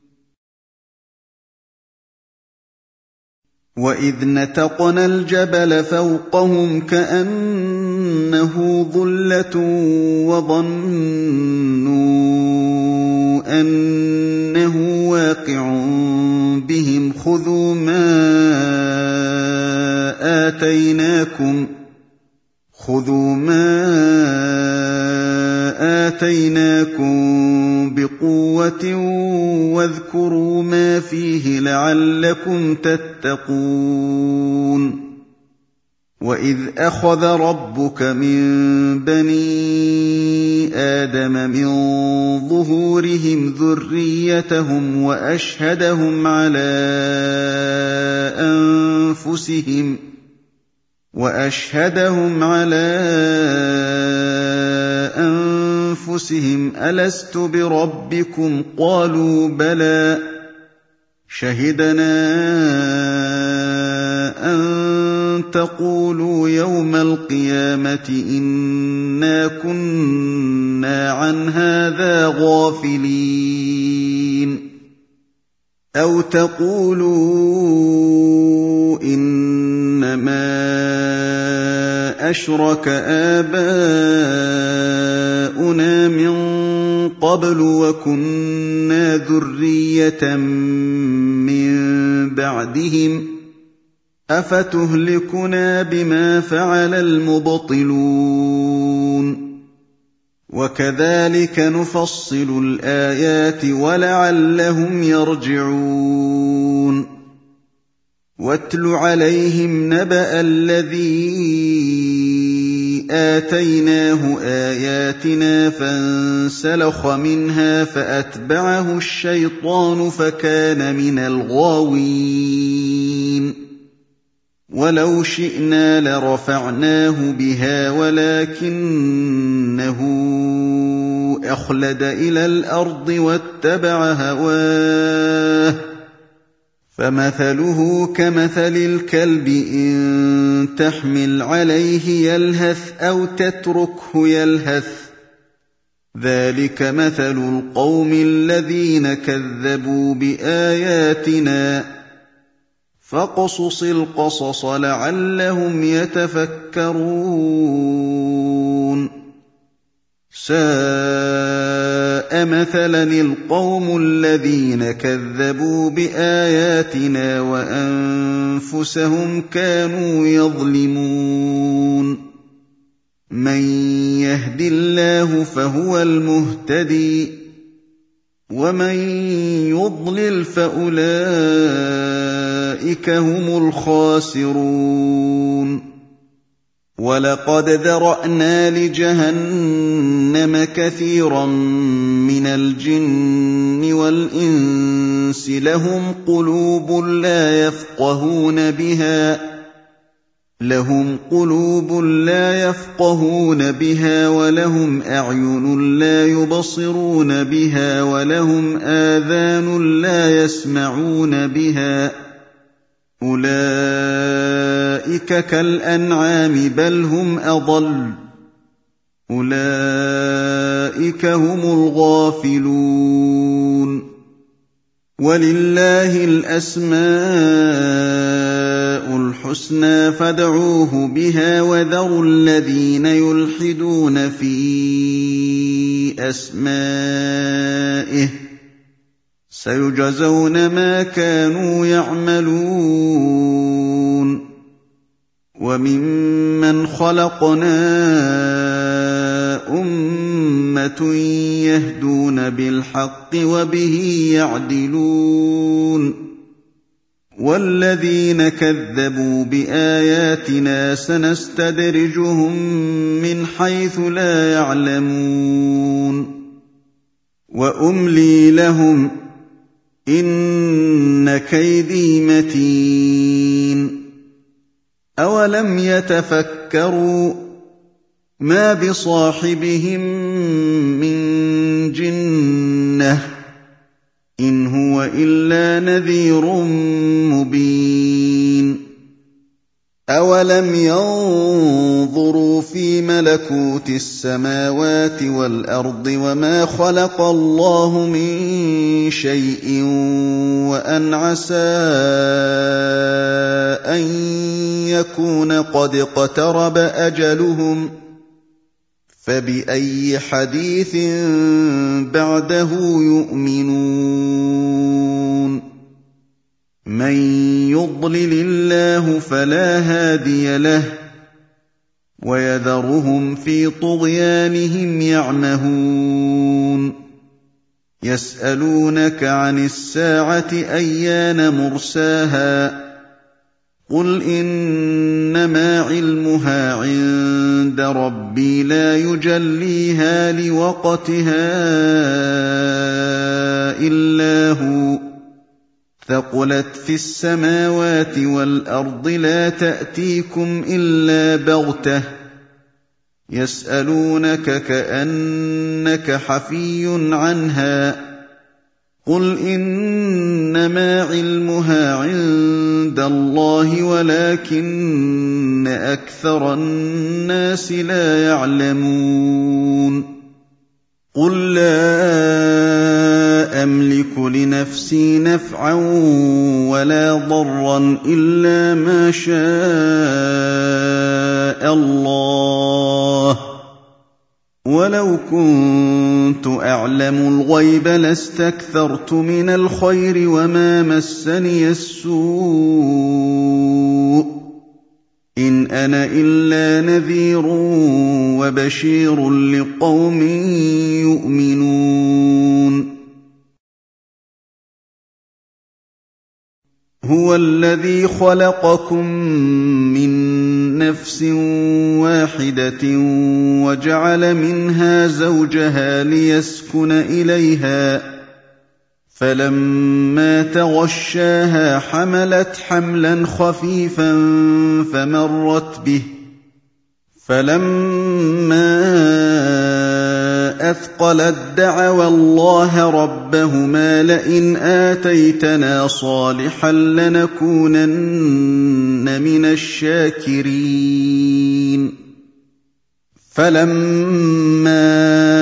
وَإِذْ نَتَقْنَا الْجَبَلَ فَوْقَهُمْ كَأَنَّهُ ظُلَّةٌ وَظَنُّوا أَنَّهُ وَاقِعٌ بِهِمْ خُذُوا مَا آتَيْنَاكُمْ خُذُوا مَا آتَيْنَاكُمْ بِقُوَّةٍ وَاذْكُرُوا مَا فِيهِ لَعَلَّكُمْ تَتَّقُونَ وَإِذْ أَخَذَ رَبُّكَ مِن بَنِي آدَمَ مِن ظُهُورِهِمْ ذُرِّيَّتَهُمْ وَأَشْهَدَهُمْ عَلَىٰ أَنفُسِهِمْ وَأَشْهَدَهُمْ عَلَىٰ أَنفُسِهِمْ أَلَسْتُ بِرَبِّكُمْ ۖ قَالُوا بَلَىٰ شَهِدْنَا أَن تَقُولُوا يَوْمَ الْقِيَامَةِ إِنَّا كُنَّا عَنْ هَٰذَا غَافِلِينَ أَوْ تَقُولُوا إِنَّمَا أَشْرَكَ آبَاؤُنَا مِن قَبْلُ وَكُنَّا ذُرِّيَّةً مِّن بَعْدِهِمْ ۖ أَفَتُهْلِكُنَا بِمَا فَعَلَ الْمُبْطِلُونَ وَكَذَٰلِكَ نُفَصِّلُ الْآيَاتِ وَلَعَلَّهُمْ يَرْجِعُونَ وَاتْلُ عَلَيْهِمْ نَبَأَ الَّذِي آتَيْنَاهُ آيَاتِنَا فَانسَلَخَ مِنْهَا فَأَتْبَعَهُ الشَّيْطَانُ فَكَانَ مِنَ الْغَاوِينَ وَلَوْ شِئْنَا لَرَفَعْنَاهُ بِهَا وَلَٰكِنَّهُ أَخْلَدَ إِلَى الْأَرْضِ وَاتَّبَعَ هَوَاهُ فَمَثَلُهُ كَمَثَلِ الْكَلْبِ إِن تَحْمِلْ عَلَيْهِ يَلْهَثْ أَوْ تَتْرُكْهُ يَلْهَث ۚ ذَٰلِكَ مَثَلُ الْقَوْمِ الَّذِينَ كَذَّبُوا بِآيَاتِنَا ۚ فَاقْصُصِ الْقَصَصَ لَعَلَّهُمْ يَتَفَكَّرُونَ سَاءَ مَثَلًا الْقَوْمُ الَّذِينَ كَذَّبُوا بِآيَاتِنَا وَأَنفُسَهُمْ كَانُوا يَظْلِمُونَ مَن يَهْدِ اللَّهُ فَهُوَ الْمُهْتَدِي ۖ وَمَن يُضْلِلْ فَأُولَٰئِكَ هُمُ الْخَاسِرُونَ وَلَقَدْ ذَرَأْنَا لِجَهَنَّمَ كَثِيرًا مِّنَ الْجِنِّ وَالْإِنسِ لَهُمْ قُلُوبٌ لَّا يَفْقَهُونَ بِهَا لَهُمْ قُلُوبٌ لَّا يَفْقَهُونَ بِهَا وَلَهُمْ أَعْيُنٌ لَّا يُبْصِرُونَ بِهَا وَلَهُمْ آذَانٌ لَّا يَسْمَعُونَ بِهَا ۚ أُولَٰئِكَ كَالْأَنْعَامِ بَلْ هُمْ أَضَلُّ ۚ أُولَٰئِكَ هُمُ الْغَافِلُونَ وَلِلَّهِ الْأَسْمَاءُ له الحسنى فادعوه بها وذروا الذين يلحدون في أسمائه سيجزون ما كانوا يعملون وممن خلقنا أمة يهدون بالحق وبه يعدلون والذين كذبوا بآياتنا سنستدرجهم من حيث لا يعلمون وأملي لهم إن كيدي متين أولم يتفكروا ما بصاحبهم من جنة إن هو إلا نذير مبين أولم ينظروا في ملكوت السماوات والأرض وما خلق الله من شيء وأن عسى أن يكون قد اقترب أجلهم فبأي حديث بعده يؤمنون من يضلل الله فلا هادي له ويذرهم في طغيانهم يعمهون يسألونك عن الساعة أيان مرساها قل إنما علمها عند ربي لا يجليها لوقتها إلا هو ثقلت في السماوات والأرض لا تأتيكم إلا بغتة يسألونك كأنك حفي عنها قل إنما علمها عند الله ولكن أكثر الناس لا يعلمون قل لا أملك لنفسي نفعا ولا ضرا إلا ما شاء الله ولو كنت أعلم الغيب لاستكثرت من الخير وما مسني السوء إن أنا إلا نذير وبشير لقوم يؤمنون هو الذي خلقكم من نفس واحدة وجعل منها زوجها ليسكن إليها فلما تغشاها حملت حملا خفيفا فمرت به فلما أثقلت دعوا الله ربهما لئن آتيتنا صالحا لنكونن من الشاكرين فلما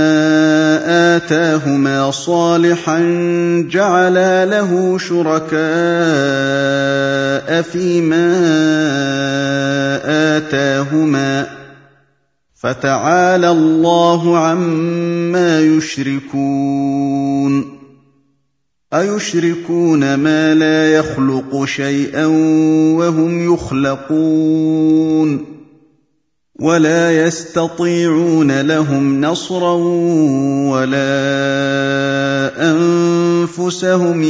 آتاهما صالحا جعلا له شركاء فيما آتاهما فتعالى الله عما يشركون أيشركون ما لا يخلق شيئا وهم يخلقون ولا يستطيعون لهم نصرا ولا أنفسهم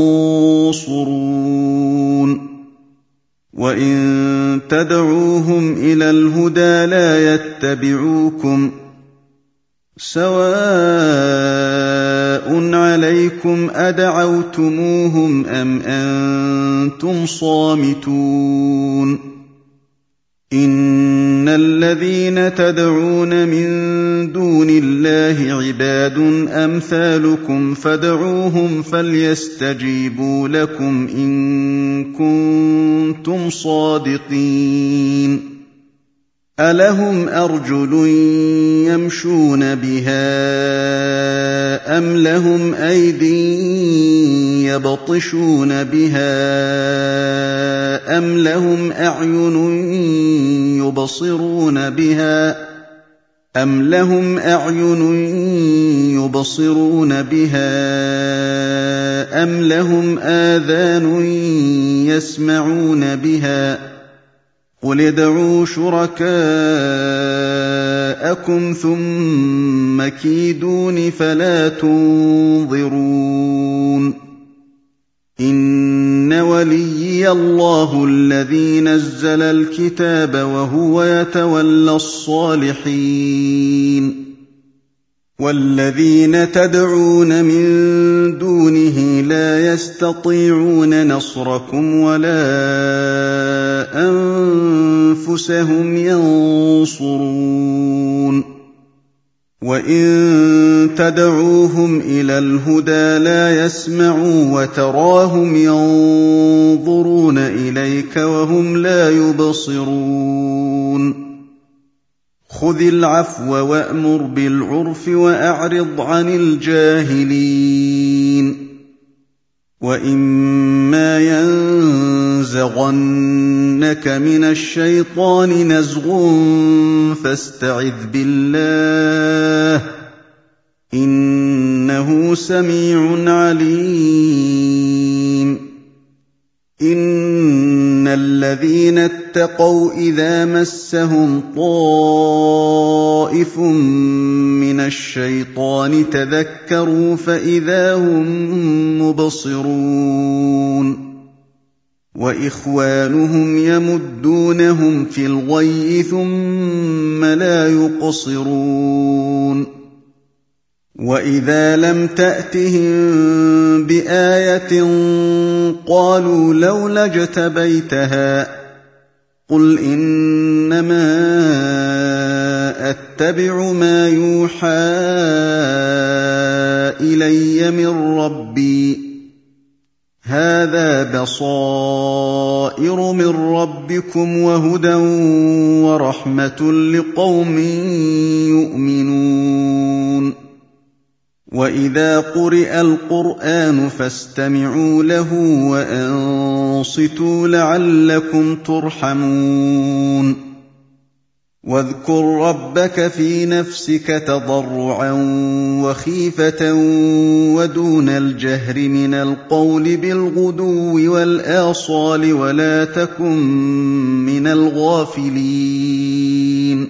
ينصرون وإن تدعوهم إلى الهدى لا يتبعوكم سواء عليكم أدعوتموهم أم أنتم صامتون إن الذين تدعون من دون الله عباد أمثالكم فادعوهم فليستجيبوا لكم إن كنتم صادقين ألهم أرجل يمشون بها أم لهم أيدي يبطشون بها أَمْ لَهُمْ أَعْيُنٌ يُبْصِرُونَ بِهَا أَمْ لَهُمْ أَعْيُنٌ يُبْصِرُونَ بِهَا أَمْ لَهُمْ آذَانٌ يَسْمَعُونَ بِهَا ۖ قُلِ ادْعُوا شُرَكَاءَكُمْ ثُمَّ كِيدُونِ فَلَا تُنظِرُونِ إِنَّ وَلِيِّيَ اللَّهُ الَّذِي نَزَّلَ الْكِتَابَ وَهُوَ يَتَوَلَّى الصَّالِحِينَ وَالَّذِينَ تَدْعُونَ مِن دُونِهِ لَا يَسْتَطِيعُونَ نَصْرَكُمْ وَلَا أَنفُسَهُمْ يَنصُرُونَ وَإِن تَدْعُوهُمْ إِلَى الْهُدَىٰ لَا يَسْمَعُوا وَتَرَاهُمْ يَنظُرُونَ إِلَيْكَ وَهُمْ لَا يُبْصِرُونَ خُذِ الْعَفْوَ وَأْمُرْ بِالْعُرْفِ وَأَعْرِضْ عَنِ الْجَاهِلِينَ وَإِمَّا يَنزَغَنَّكَ مِنَ الشَّيْطَانِ نَزْغٌ فَاسْتَعِذْ بِاللَّهِ ۖ إِنَّهُ سَمِيعٌ عَلِيمٌ إِنَّ الَّذِينَ اتَّقَوْا إِذَا مَسَّهُمْ طَائِفٌ مِّنَ الشَّيْطَانِ تَذَكَّرُوا فَإِذَا هُم مُّبْصِرُونَ وَإِخْوَانُهُمْ يَمُدُّونَهُمْ فِي الْغَيِّ ثُمَّ لَا يُقْصِرُونَ وَإِذَا لَمْ تَأْتِهِم بِآيَةٍ قَالُوا لَوْلَا اجْتَبَيْتَهَا ۚ قُلْ إِنَّمَا أَتَّبِعُ مَا يُوحَىٰ إِلَيَّ مِن رَّبِّي ۚ هَٰذَا بَصَائِرُ مِن رَّبِّكُمْ وَهُدًى وَرَحْمَةٌ لِّقَوْمٍ يُؤْمِنُونَ وَإِذَا قُرِئَ الْقُرْآنُ فَاسْتَمِعُوا لَهُ وَأَنصِتُوا لَعَلَّكُمْ تُرْحَمُونَ وَاذْكُر رَّبَّكَ فِي نَفْسِكَ تَضَرُّعًا وَخِيفَةً وَدُونَ الْجَهْرِ مِنَ الْقَوْلِ بِالْغُدُوِّ وَالْآصَالِ وَلَا تَكُن مِّنَ الْغَافِلِينَ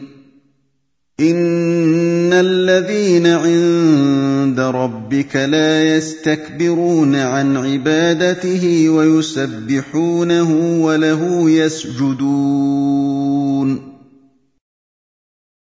إِنَّ الَّذِينَ عِندَ رَبِّكَ لَا يَسْتَكْبِرُونَ عَنْ عِبَادَتِهِ وَيُسَبِّحُونَهُ وَلَهُ يَسْجُدُونَ